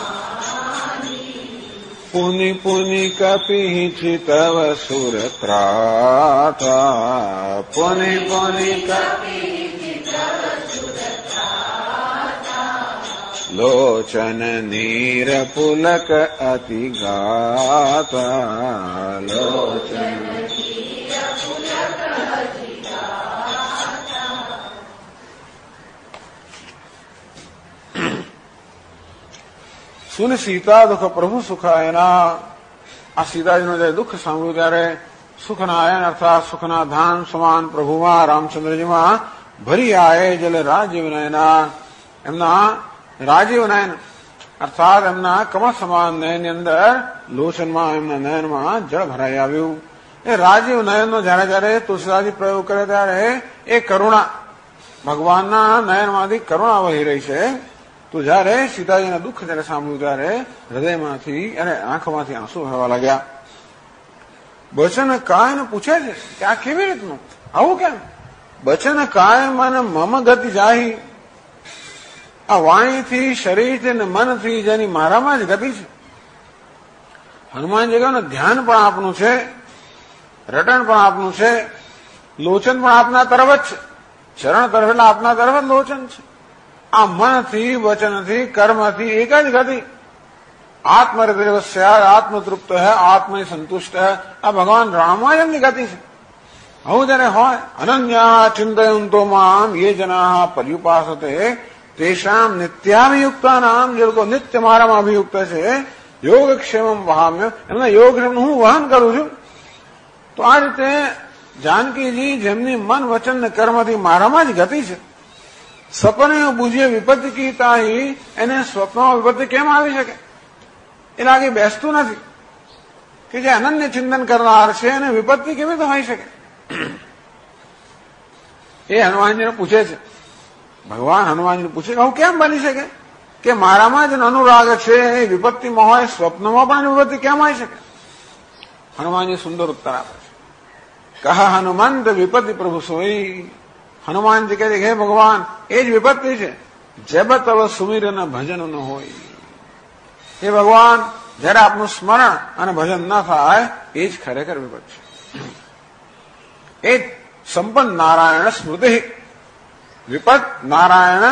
पुनि पुनि कपि चितव सुर त्राता पुनि पुनि कपि चितव सुर त्राता लोचन नीर पुलक अति गाता लोचन नीर पुलक अति गाता સુન સીતા દુઃખ પ્રભુ સુખાયના. આ સીતાજીનું જયારે દુઃખ સાંભળ્યું ત્યારે સુખના આયન અર્થાત સુખના ધાન સમાન પ્રભુમાં રામચંદ્રજીમાં ભરી આયે જલે રાજીવ નયના. એમના રાજીવ નયન અર્થાત એમના કમળ સમાન નયનની અંદર લોચનમાં એમના નયનમાં જળ ભરાઈ આવ્યું. એ રાજીવ નયનનો જયારે જયારે તુલસીદાસજી પ્રયોગ કરે ત્યારે એ કરુણા ભગવાનના નયનમાંથી કરુણા વહી રહી છે. તો જયારે સીતાજીના દુઃખ જયારે સાંભળ્યું ત્યારે હૃદયમાંથી અને આંખમાંથી આંસુ વહેવા લાગ્યા. બચન કાયન પૂછે છે કે આ કેવી રીતનું, આવું કેમ? બચન કાયન મને મમ ગતિ જાહી. આ વાણીથી શરીરથી અને મનથી જેની મારામાં જ ગતિ છે. હનુમાનજી કહ્યું ને ધ્યાન પણ આપનું છે, રટણ પણ આપનું છે, લોચન પણ આપના તરફ જ છે. ચરણ તરફ એટલે આપના તરફ જ લોચન છે. આ મનથી વચનથી કર્મથી એક જ ગતિ. આત્મરતિવસ્યા આત્મતૃપ્ત હૈ આત્મ સંતુષ્ટ હૈ. આ ભગવાન રામાયણની ગતિ છે. આવું જયારે હોય અનન્યા ચિંતયંતો મામ યે જના પર્યુપાસતે તેષામ નિત્યાભિયુક્તા નામ. જે લોકો નિત્ય મારામાં અભિયુક્ત છે યોગક્ષેમમ વહામ્ય, એમના યોગક્ષેમ હું વહન કરું છું. તો આ રીતે જાનકીજી જેમની મન વચન ને કર્મથી મારામાં જ ગતિ છે. સપને બુજે વિપત્તિ કીતા એને સ્વપ્નમાં વિપત્તિ કેમ આવી શકે? એ લાગે બેસતું નથી કે જે અનન્ય ચિંતન કરનાર છે એને વિપત્તિ કેવી રીતે હોઈ શકે? એ હનુમાનજીને પૂછે છે. ભગવાન હનુમાનજીને પૂછે કે આવું કેમ બની શકે કે મારામાં જ અનુરાગ છે એ વિપત્તિમાં હોય, સ્વપ્નમાં પણ વિપત્તિ કેમ આવી શકે? હનુમાનજી સુંદર ઉત્તર આપે છે. કહા હનુમંત વિપત્તિ પ્રભુ સોઈ. હનુમાનજી કહે છે હે ભગવાન એ જ વિપત્તિ છે જબ તવ સુમિરન ભજન ન હોય. હે ભગવાન જયારે આપનું સ્મરણ અને ભજન ન થાય એ જ ખરેખર વિપત છે. એ સંપન્ન નારાયણ સ્મૃતિ. વિપત નારાયણ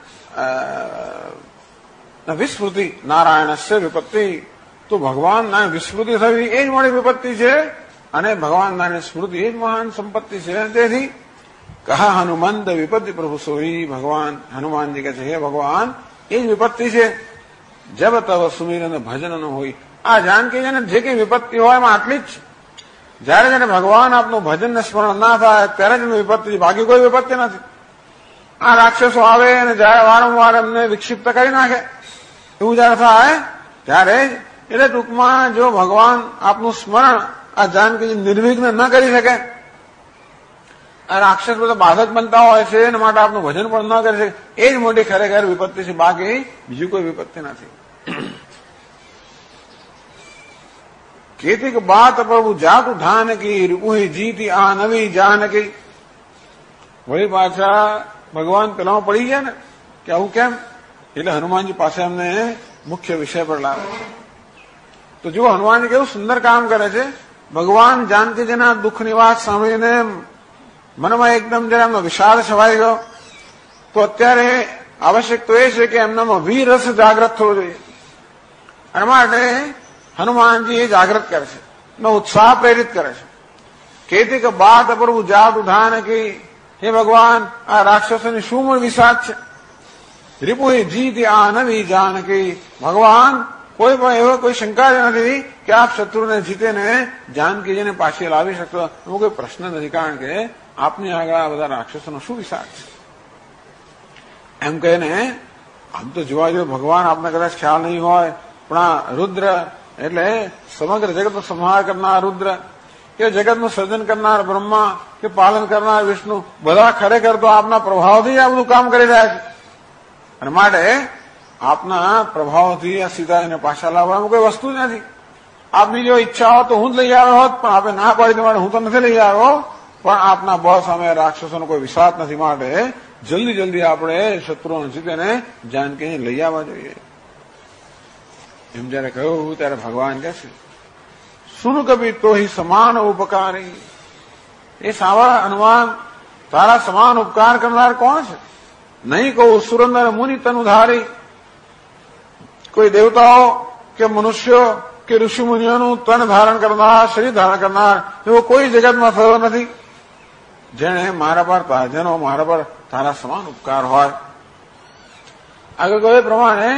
વિસ્મૃતિ નારાયણસ્ય વિપત્તિ. તો ભગવાનના વિસ્મૃતિ થવી એ જ મોટી વિપત્તિ છે અને ભગવાનના સ્મૃતિ એ જ મહાન સંપત્તિ છે. તેથી કહા હનુમંત વિપત્તિ પ્રભુ સોઈ. ભગવાન હનુમાનજી કહે છે હે ભગવાન એ જ વિપત્તિ છે જબ તવ સુમિરન ભજન ન હોય. આ જાનકી છે ને જે કઈ વિપત્તિ હોય એમાં આટલી જ છે. જયારે જયારે ભગવાન આપનું ભજન ને સ્મરણ ના થાય ત્યારે જ એની વિપત્તિ, બાકી કોઈ વિપત્તિ નથી. આ રાક્ષસો આવે અને જયારે વારંવાર એમને વિક્ષિપ્ત કરી નાખે એવું જયારે થાય ત્યારે એટલે ટૂંકમાં જો ભગવાન આપનું સ્મરણ આ જાનકી નિર્વિઘ્ન ન કરી શકે, આ રાક્ષસ બધા બાધક બનતા હોય છે એના માટે આપનું ભજન પણ ન કરી શકે, એ જ મોટી ખરેખર વિપત્તિ છે. બાકી બીજી કોઈ વિપત્તિ નથી. કેતિક બાત પ્રભુ જાતુ ધાનકી રૂપુહી જીતી આ નવી જાનકી. વળી પાછા ભગવાન પેલામાં પડી ગયા ને કે આવું કેમ, એટલે હનુમાનજી પાસે અમને મુખ્ય વિષય પર લાવે. તો જુઓ હનુમાનજી કેવું સુંદર કામ કરે છે. ભગવાન જાનકીજીના દુઃખની વાત સાંભળીને મનમાં એકદમ જરા એમનો વિષાદ છવાઈ ગયો. તો અત્યારે આવશ્યક તો એ છે કે એમનામાં વીર રસ જાગ્રત થવો જોઈએ. અને માટે હનુમાનજી એ જાગૃત કરે છે, એનો ઉત્સાહ પ્રેરિત કરે છે. કેતી કે બાત પ્રભુ જાત ઉધાન કી. હે ભગવાન આ રાક્ષસોની શું મૂળ વિષાદ છે? રિપુહી જીત આ નવી જાનકી. ભગવાન કોઈ પણ એવો કોઈ શંકા જ નથી કે આપ શત્રુને જીતીને જાનકીજીને પાછી લાવી શકશો, એવો કોઈ પ્રશ્ન નથી. કારણ કે આપની આગળ આ બધા રાક્ષસોનો શું વિષાદ છે? એમ કહીને આમ તો જોવા જોઈએ ભગવાન આપને કદાચ ખ્યાલ નહીં હોય પણ આ રુદ્ર એટલે સમગ્ર જગતનો સંહાર કરનાર રુદ્ર કે જગતનું સર્જન કરનાર બ્રહ્મા કે પાલન કરનાર વિષ્ણુ બધા ખરેખર તો આપના પ્રભાવથી આ બધું કામ કરી રહ્યા છે. અને માટે આપના પ્રભાવથી આ સીતાજીને પાછા લાવવામાં કોઈ વસ્તુ જ નથી. આપની જો ઈચ્છા હોત તો હું જ લઈ આવ્યો હોત, પણ આપણે ના પાડી દેવા હું તો નથી લઈ આવ્યો. પણ આપના બળ સામે રાક્ષસોનો કોઈ વિશ્વાસ નથી. માટે જલ્દી જલ્દી આપણે શત્રુઓને જીતીને જાનકીને લઈ આવવા જોઈએ. એમ જયારે કહ્યું ત્યારે ભગવાન કહે છે સુન કભી તો હી સમાન ઉપકારી. એ સાંભળ હનુમાન, તારા સમાન ઉપકાર કરનાર કોણ છે? નહીં કહું સુરંદર મુનિ તનુધારી. કોઈ દેવતાઓ કે મનુષ્યો કે ઋષિ મુનિઓનું તન ધારણ કરનાર, શરીર ધારણ કરનાર એવો કોઈ જગતમાં થયો નથી જેને મારા પર તારા સમાન ઉપકાર હોય. આગળ કહ્યું પ્રમાણે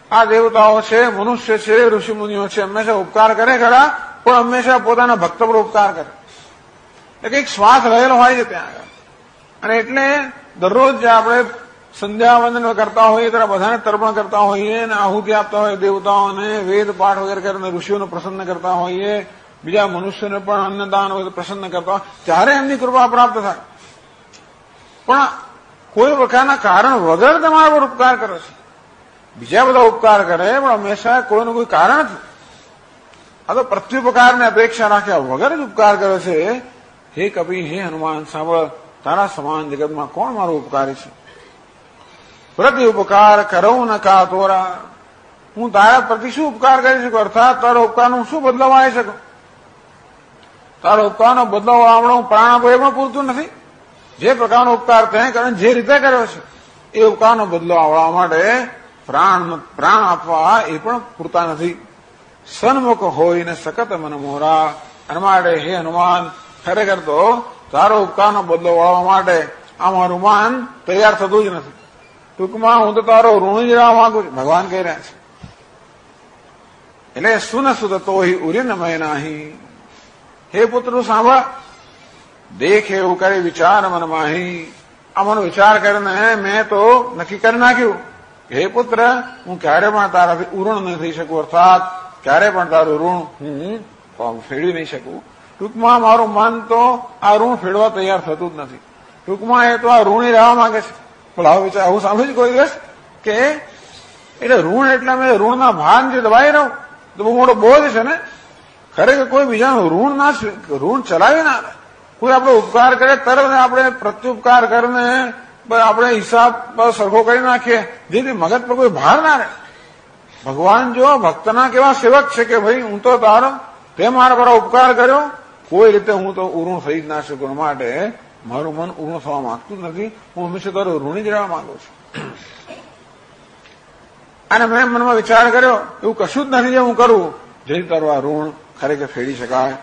આ દેવતાઓ છે, મનુષ્ય છે, ઋષિમુનિઓ છે, હંમેશા ઉપકાર કરે ખરા, પણ હંમેશા પોતાના ભક્ત પર ઉપકાર કરે. એટલે કંઈક શ્વાસ રહેલો હોય છે ત્યાં આગળ. અને એટલે દરરોજ જે આપણે સંધ્યાવંદન કરતા હોઈએ ત્યારે બધાને તર્પણ કરતા હોઈએ અને આહુતિ આપતા હોઈએ દેવતાઓને, વેદ પાઠ વગેરે કરીને ઋષિઓને પ્રસન્ન કરતા હોઈએ, બીજા મનુષ્યોને પણ અન્નદાન વગેરે પ્રસન્ન કરતા હોય, ત્યારે એમની કૃપા પ્રાપ્ત થાય. પણ કોઈ પ્રકારના કારણ વગર તમારા પર ઉપકાર કરે છે. બીજા બધા ઉપકાર કરે પણ હંમેશા કોઈનું કોઈ કારણ નથી. આ તો પ્રત્યુપકારને અપેક્ષા રાખ્યા વગર જ ઉપકાર કરે છે. હે કપિ, હે હનુમાન, સાંભળ, તારા સમાન જગતમાં કોણ મારો ઉપકારી છે? પ્રતિ ઉપકાર કરો ન કા તોરા. હું તારા પ્રતિ શું ઉપકાર કરી શકું? અર્થાત તારો ઉપકારનો શું બદલાવ આવી શકું? તારો ઉપકારનો બદલાવ આવડો પ્રાણ આપો એ પણ પૂરતું નથી. જે પ્રકારનો ઉપકાર તે કરે, જે રીતે કર્યો છે એ ઉપકારનો બદલો આવડવા માટે પ્રાણ આપવા એ પણ પૂરતા નથી. સન્મુખ હોય ને સકત મન મોરા. અને માટે હે હનુમાન, ખરેખર તો તારો ઉપકારનો બદલો વાળવા માટે આ મારું માન તૈયાર થતું જ નથી. ટૂંકમાં હું તો તારો ઋણ જ રહેવા માંગુ છું, ભગવાન કહી રહ્યા છે. એટલે સુન સુત તો ઉરીન મય નાહી. હે પુત્ર સાંભળ, દેખ એવું કરે વિચાર મન માહી. આ મનો વિચાર કરીને મેં તો નક્કી કરી નાખ્યું, હે પુત્ર, હું ક્યારે પણ તારાથી ઉઋણ નહીં થઈ શકું, અર્થાત ક્યારે પણ તારું ઋણ હું ફેરવી નહીં શકું. ટૂંકમાં મારું મન તો આ ઋણ ફેરવા તૈયાર થતું જ નથી. ટૂંકમાં એ તો આ ઋણી રહેવા માંગે છે. બોલો, આવો વિચાર આવું સાંભળ્યું કોઈ દિવસ કે એટલે ઋણ એટલે અમે ઋણના ભાન જે દબાઈ રહું તો બહુ મોટો બોજ છે ને. ખરેખર કોઈ બીજાનું ઋણ ચલાવી ના આવે. કોઈ આપણો ઉપકાર કરે તરત આપણે પ્રત્યુપકાર કરીને આપણે હિસાબ સરખો કરી નાખીએ, જેથી મગજ પર કોઈ ભાર ના રહે. ભગવાન જો ભક્તના કેવા સેવક છે કે ભાઈ હું તો તારો, તે મારા પર ઉપકાર કર્યો, કોઈ રીતે હું તો ઉઋણ થઈ જ ના શકું. માટે મારું મન ઉઋણ થવા માંગતું જ નથી. હું હંમેશા તારો ઋણી જ રહેવા માંગુ છું. અને મેં મનમાં વિચાર કર્યો એવું કશું જ નથી જે હું કરું જેથી તારું આ ઋણ ખરેખર ફેરી શકાય.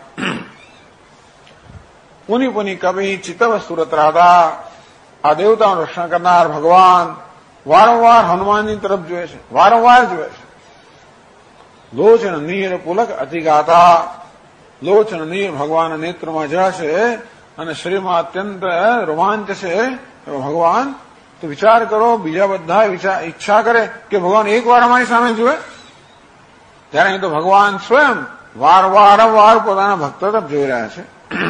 પુની પુની કવિ ચિત્તવસ્તુરત રાધા. આ દેવતાનું રક્ષણ કરનાર ભગવાન વારંવાર હનુમાનની તરફ જોઈએ છે, વારંવાર જોઈએ છે. લોચન નીર પુલક અતિગાતા. લોચન નીર ભગવાનના નેત્રમાં જળ છે અને શરીરમાં અત્યંત રોમાંચ છે ભગવાન. તો વિચાર કરો, બીજા બધા ઈચ્છા કરે કે ભગવાન એકવાર અમારી સામે જુએ, ત્યારે અહીં તો ભગવાન સ્વયં વારંવાર પોતાના ભક્તો તરફ જોઈ રહ્યા છે.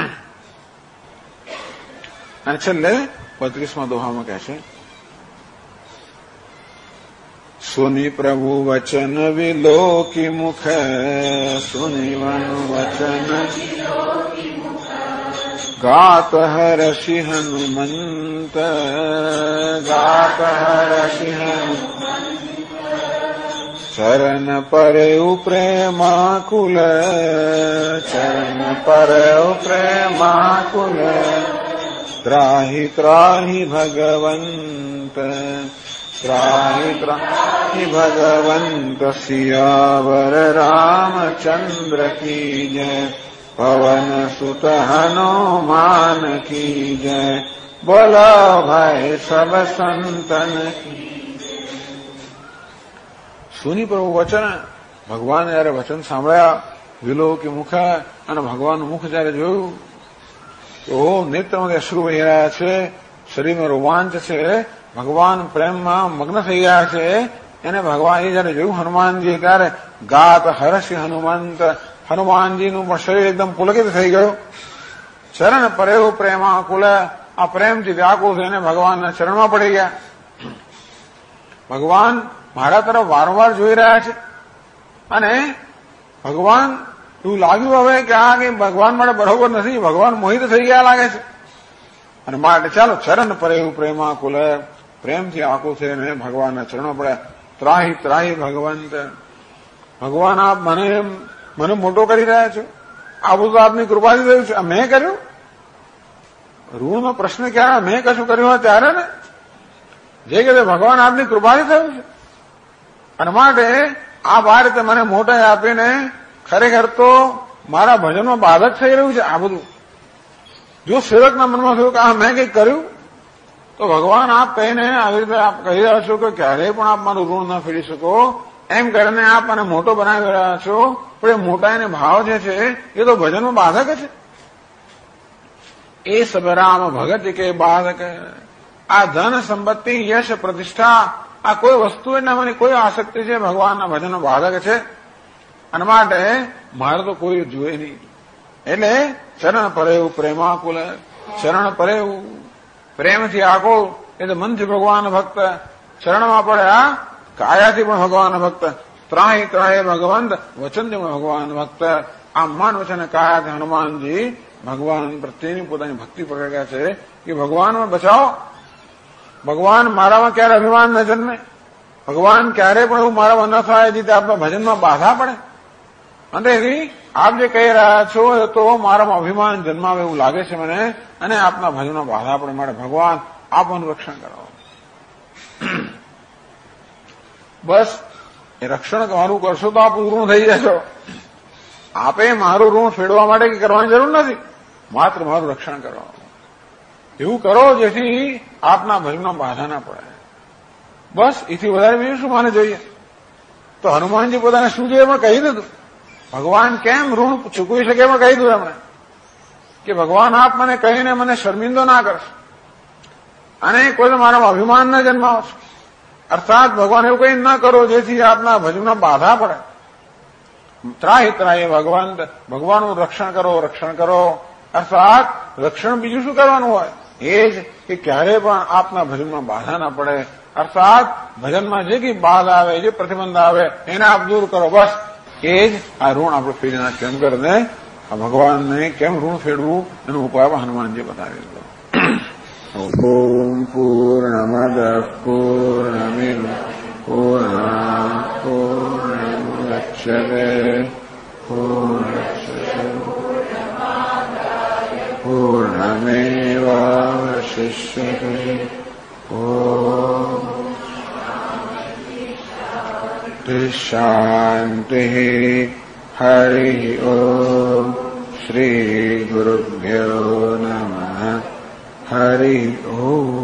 અને છેલ્લે 35મા દોહામાં કહે છે, સુની પ્રભુ વચન વિલોકી મુખ. સુની વચન ગાત હરષિ હનુમંત. ગાત હરષિ ચરણ પરેઉ પ્રેમાકુલ. ચરણ પરેઉ પ્રેમાકુલ. ત્રાહી ત્રાહી ભગવંત. ત્રાહી ત્રાહી ભગવંત. સિયાવર રામચંદ્ર કી જય. પવન સુત હનુમાન કી જય. બોલો ભાઈ સબ સંતન કી. સુની પ્રભુ વચન. ભગવાને જયારે વચન સાંભળ્યા, વિલોકી મુખ, અને ભગવાનનું મુખ જયારે જોયું તો નેત્રમાંથી અશ્રુ વહી રહ્યા છે, શરીરમાં રોમાંચ છે, ભગવાન પ્રેમમાં મગ્ન થઈ ગયા છે. એને ભગવાન એ જયારે જોયું હનુમાનજી, ત્યારે ગાત હર્ષિ હનુમંત. હનુમાનજીનું પણ શરીર એકદમ પુલકિત થઈ ગયું. ચરણ પરેવ પ્રેમાકુલ. આ પ્રેમથી વ્યાકુળ થઈને ભગવાનના ચરણમાં પડી ગયા. ભગવાન મારા તરફ વારંવાર જોઈ રહ્યા છે અને ભગવાન એવું લાગ્યું હવે કે આ કઈ ભગવાન માટે બરોબર નથી, ભગવાન મોહિત થઈ ગયા લાગે છે. અને માટે ચાલો ચરણ પરેવ પ્રેમાકુલ. પ્રેમથી આકુલ થઈને ભગવાનના ચરણો પડ્યા. ત્રાહી ત્રાહી ભગવંત. ભગવાન આપ મને મોટો કરી રહ્યા છો, આ બધું આપની કૃપાથી થયું છે. મેં કર્યું? ઋણનો પ્રશ્ન ક્યારે? મેં કશું કર્યું હોય ત્યારે ને, જે કે ભગવાન આપની કૃપાથી થયું છે. અને માટે આપ આ રીતે મને મોટા આપીને ખરેખર તો મારા ભજનમાં બાધક થઈ રહ્યું છે આ બધું. જો સેવકના મનમાં થયું કે આ મેં કંઈક કર્યું, તો ભગવાન આપ કહીને આવી રીતે આપ કહી રહ્યા છો કે ક્યારેય પણ આપ મારું ઋણ ન ફેરી શકો. એમ કરીને આપ મને મોટો બનાવી રહ્યા છો, પણ એ મોટા એને ભાવ જે છે એ તો ભજનમાં બાધક છે. એ સબરામ ભગત કે બાધક. આ ધન સંપત્તિ યશ પ્રતિષ્ઠા આ કોઈ વસ્તુ એનામાંની કોઈ આસક્તિ છે ભગવાનના ભજનનો બાધક છે. અને માટે મારે તો કોઈ જોઈએ નહીં. એટલે શરણ પરેવું પ્રેમાકુલ. શરણ પરેવું પ્રેમથી આકુળ એટલે મનથી ભગવાન ભક્ત. શરણમાં પડ્યા કાયાથી પણ ભગવાન ભક્ત. ત્રાહી ત્રાહે ભગવંત વચનથી પણ ભગવાન ભક્ત. આ મન વચન કાયાથી હનુમાનજી ભગવાન પ્રત્યેની પોતાની ભક્તિ પ્રગટ્યા છે કે ભગવાનમાં બચાવો. ભગવાન મારામાં ક્યારે અભિમાન ન જન્મે, ભગવાન ક્યારે પણ એવું મારામાં ન થાય જેથી આપણા ભજનમાં બાધા પડે. અને આપ જે કહી રહ્યા છો એ તો મારામાં અભિમાન જન્માવે એવું લાગે છે મને, અને આપના ભજનમાં બાધા પડે. માટે ભગવાન આપનું રક્ષણ કરો. બસ એ રક્ષણ મારું કરશો તો આપ ઋણ થઈ જશો. આપે મારું ઋણ ફેડવા માટે કે કરવાની જરૂર નથી, માત્ર મારું રક્ષણ કરવા. એવું કરો જેથી આપના ભજનમાં બાધા ના પડે. બસ એથી વધારે બીજું શું માને જોઈએ. તો હનુમાનજી પોતાને શું જોઈએ એમાં કહી દીધું. ભગવાન કેમ ઋણ ચૂકવી શકે એમાં કહી દીધું એમણે કે ભગવાન આપ મને કહીને મને શર્મિંદો ના કરશો અને કોઈ મારામાં અભિમાન ન જન્માવો છો. અર્થાત ભગવાન એવું કંઈ ન કરો જેથી આપના ભજનમાં બાધા પડે. ત્રાહી ત્રાહી ભગવાન ભગવાનનું રક્ષણ કરો, રક્ષણ કરો. અર્થાત રક્ષણ બીજું શું કરવાનું હોય એ જ કે ક્યારે પણ આપના ભજનમાં બાધા ના પડે. અર્થાત ભજનમાં જે કંઈ બાધા આવે, જે પ્રતિબંધ આવે એને આપ દૂર કરો. બસ એ જ આ ઋણ આપણે ફેરી નાખ્યું. એમ કરીને આ ભગવાનને કેમ ઋણ ફેરવું એનો ઉપાય હનુમાનજી બતાવી દીધો. ઓમ પૂર્ણમદ પૂર્ણમિદ પૂર્ણાત પૂર્ણમુદચ્યતે પૂર્ણમેવાવશિષ્યતે. ઓમ શાંતિ. હરિ ઓમ. શ્રી ગુરુભ્યો નમઃ. હરિ ઓમ.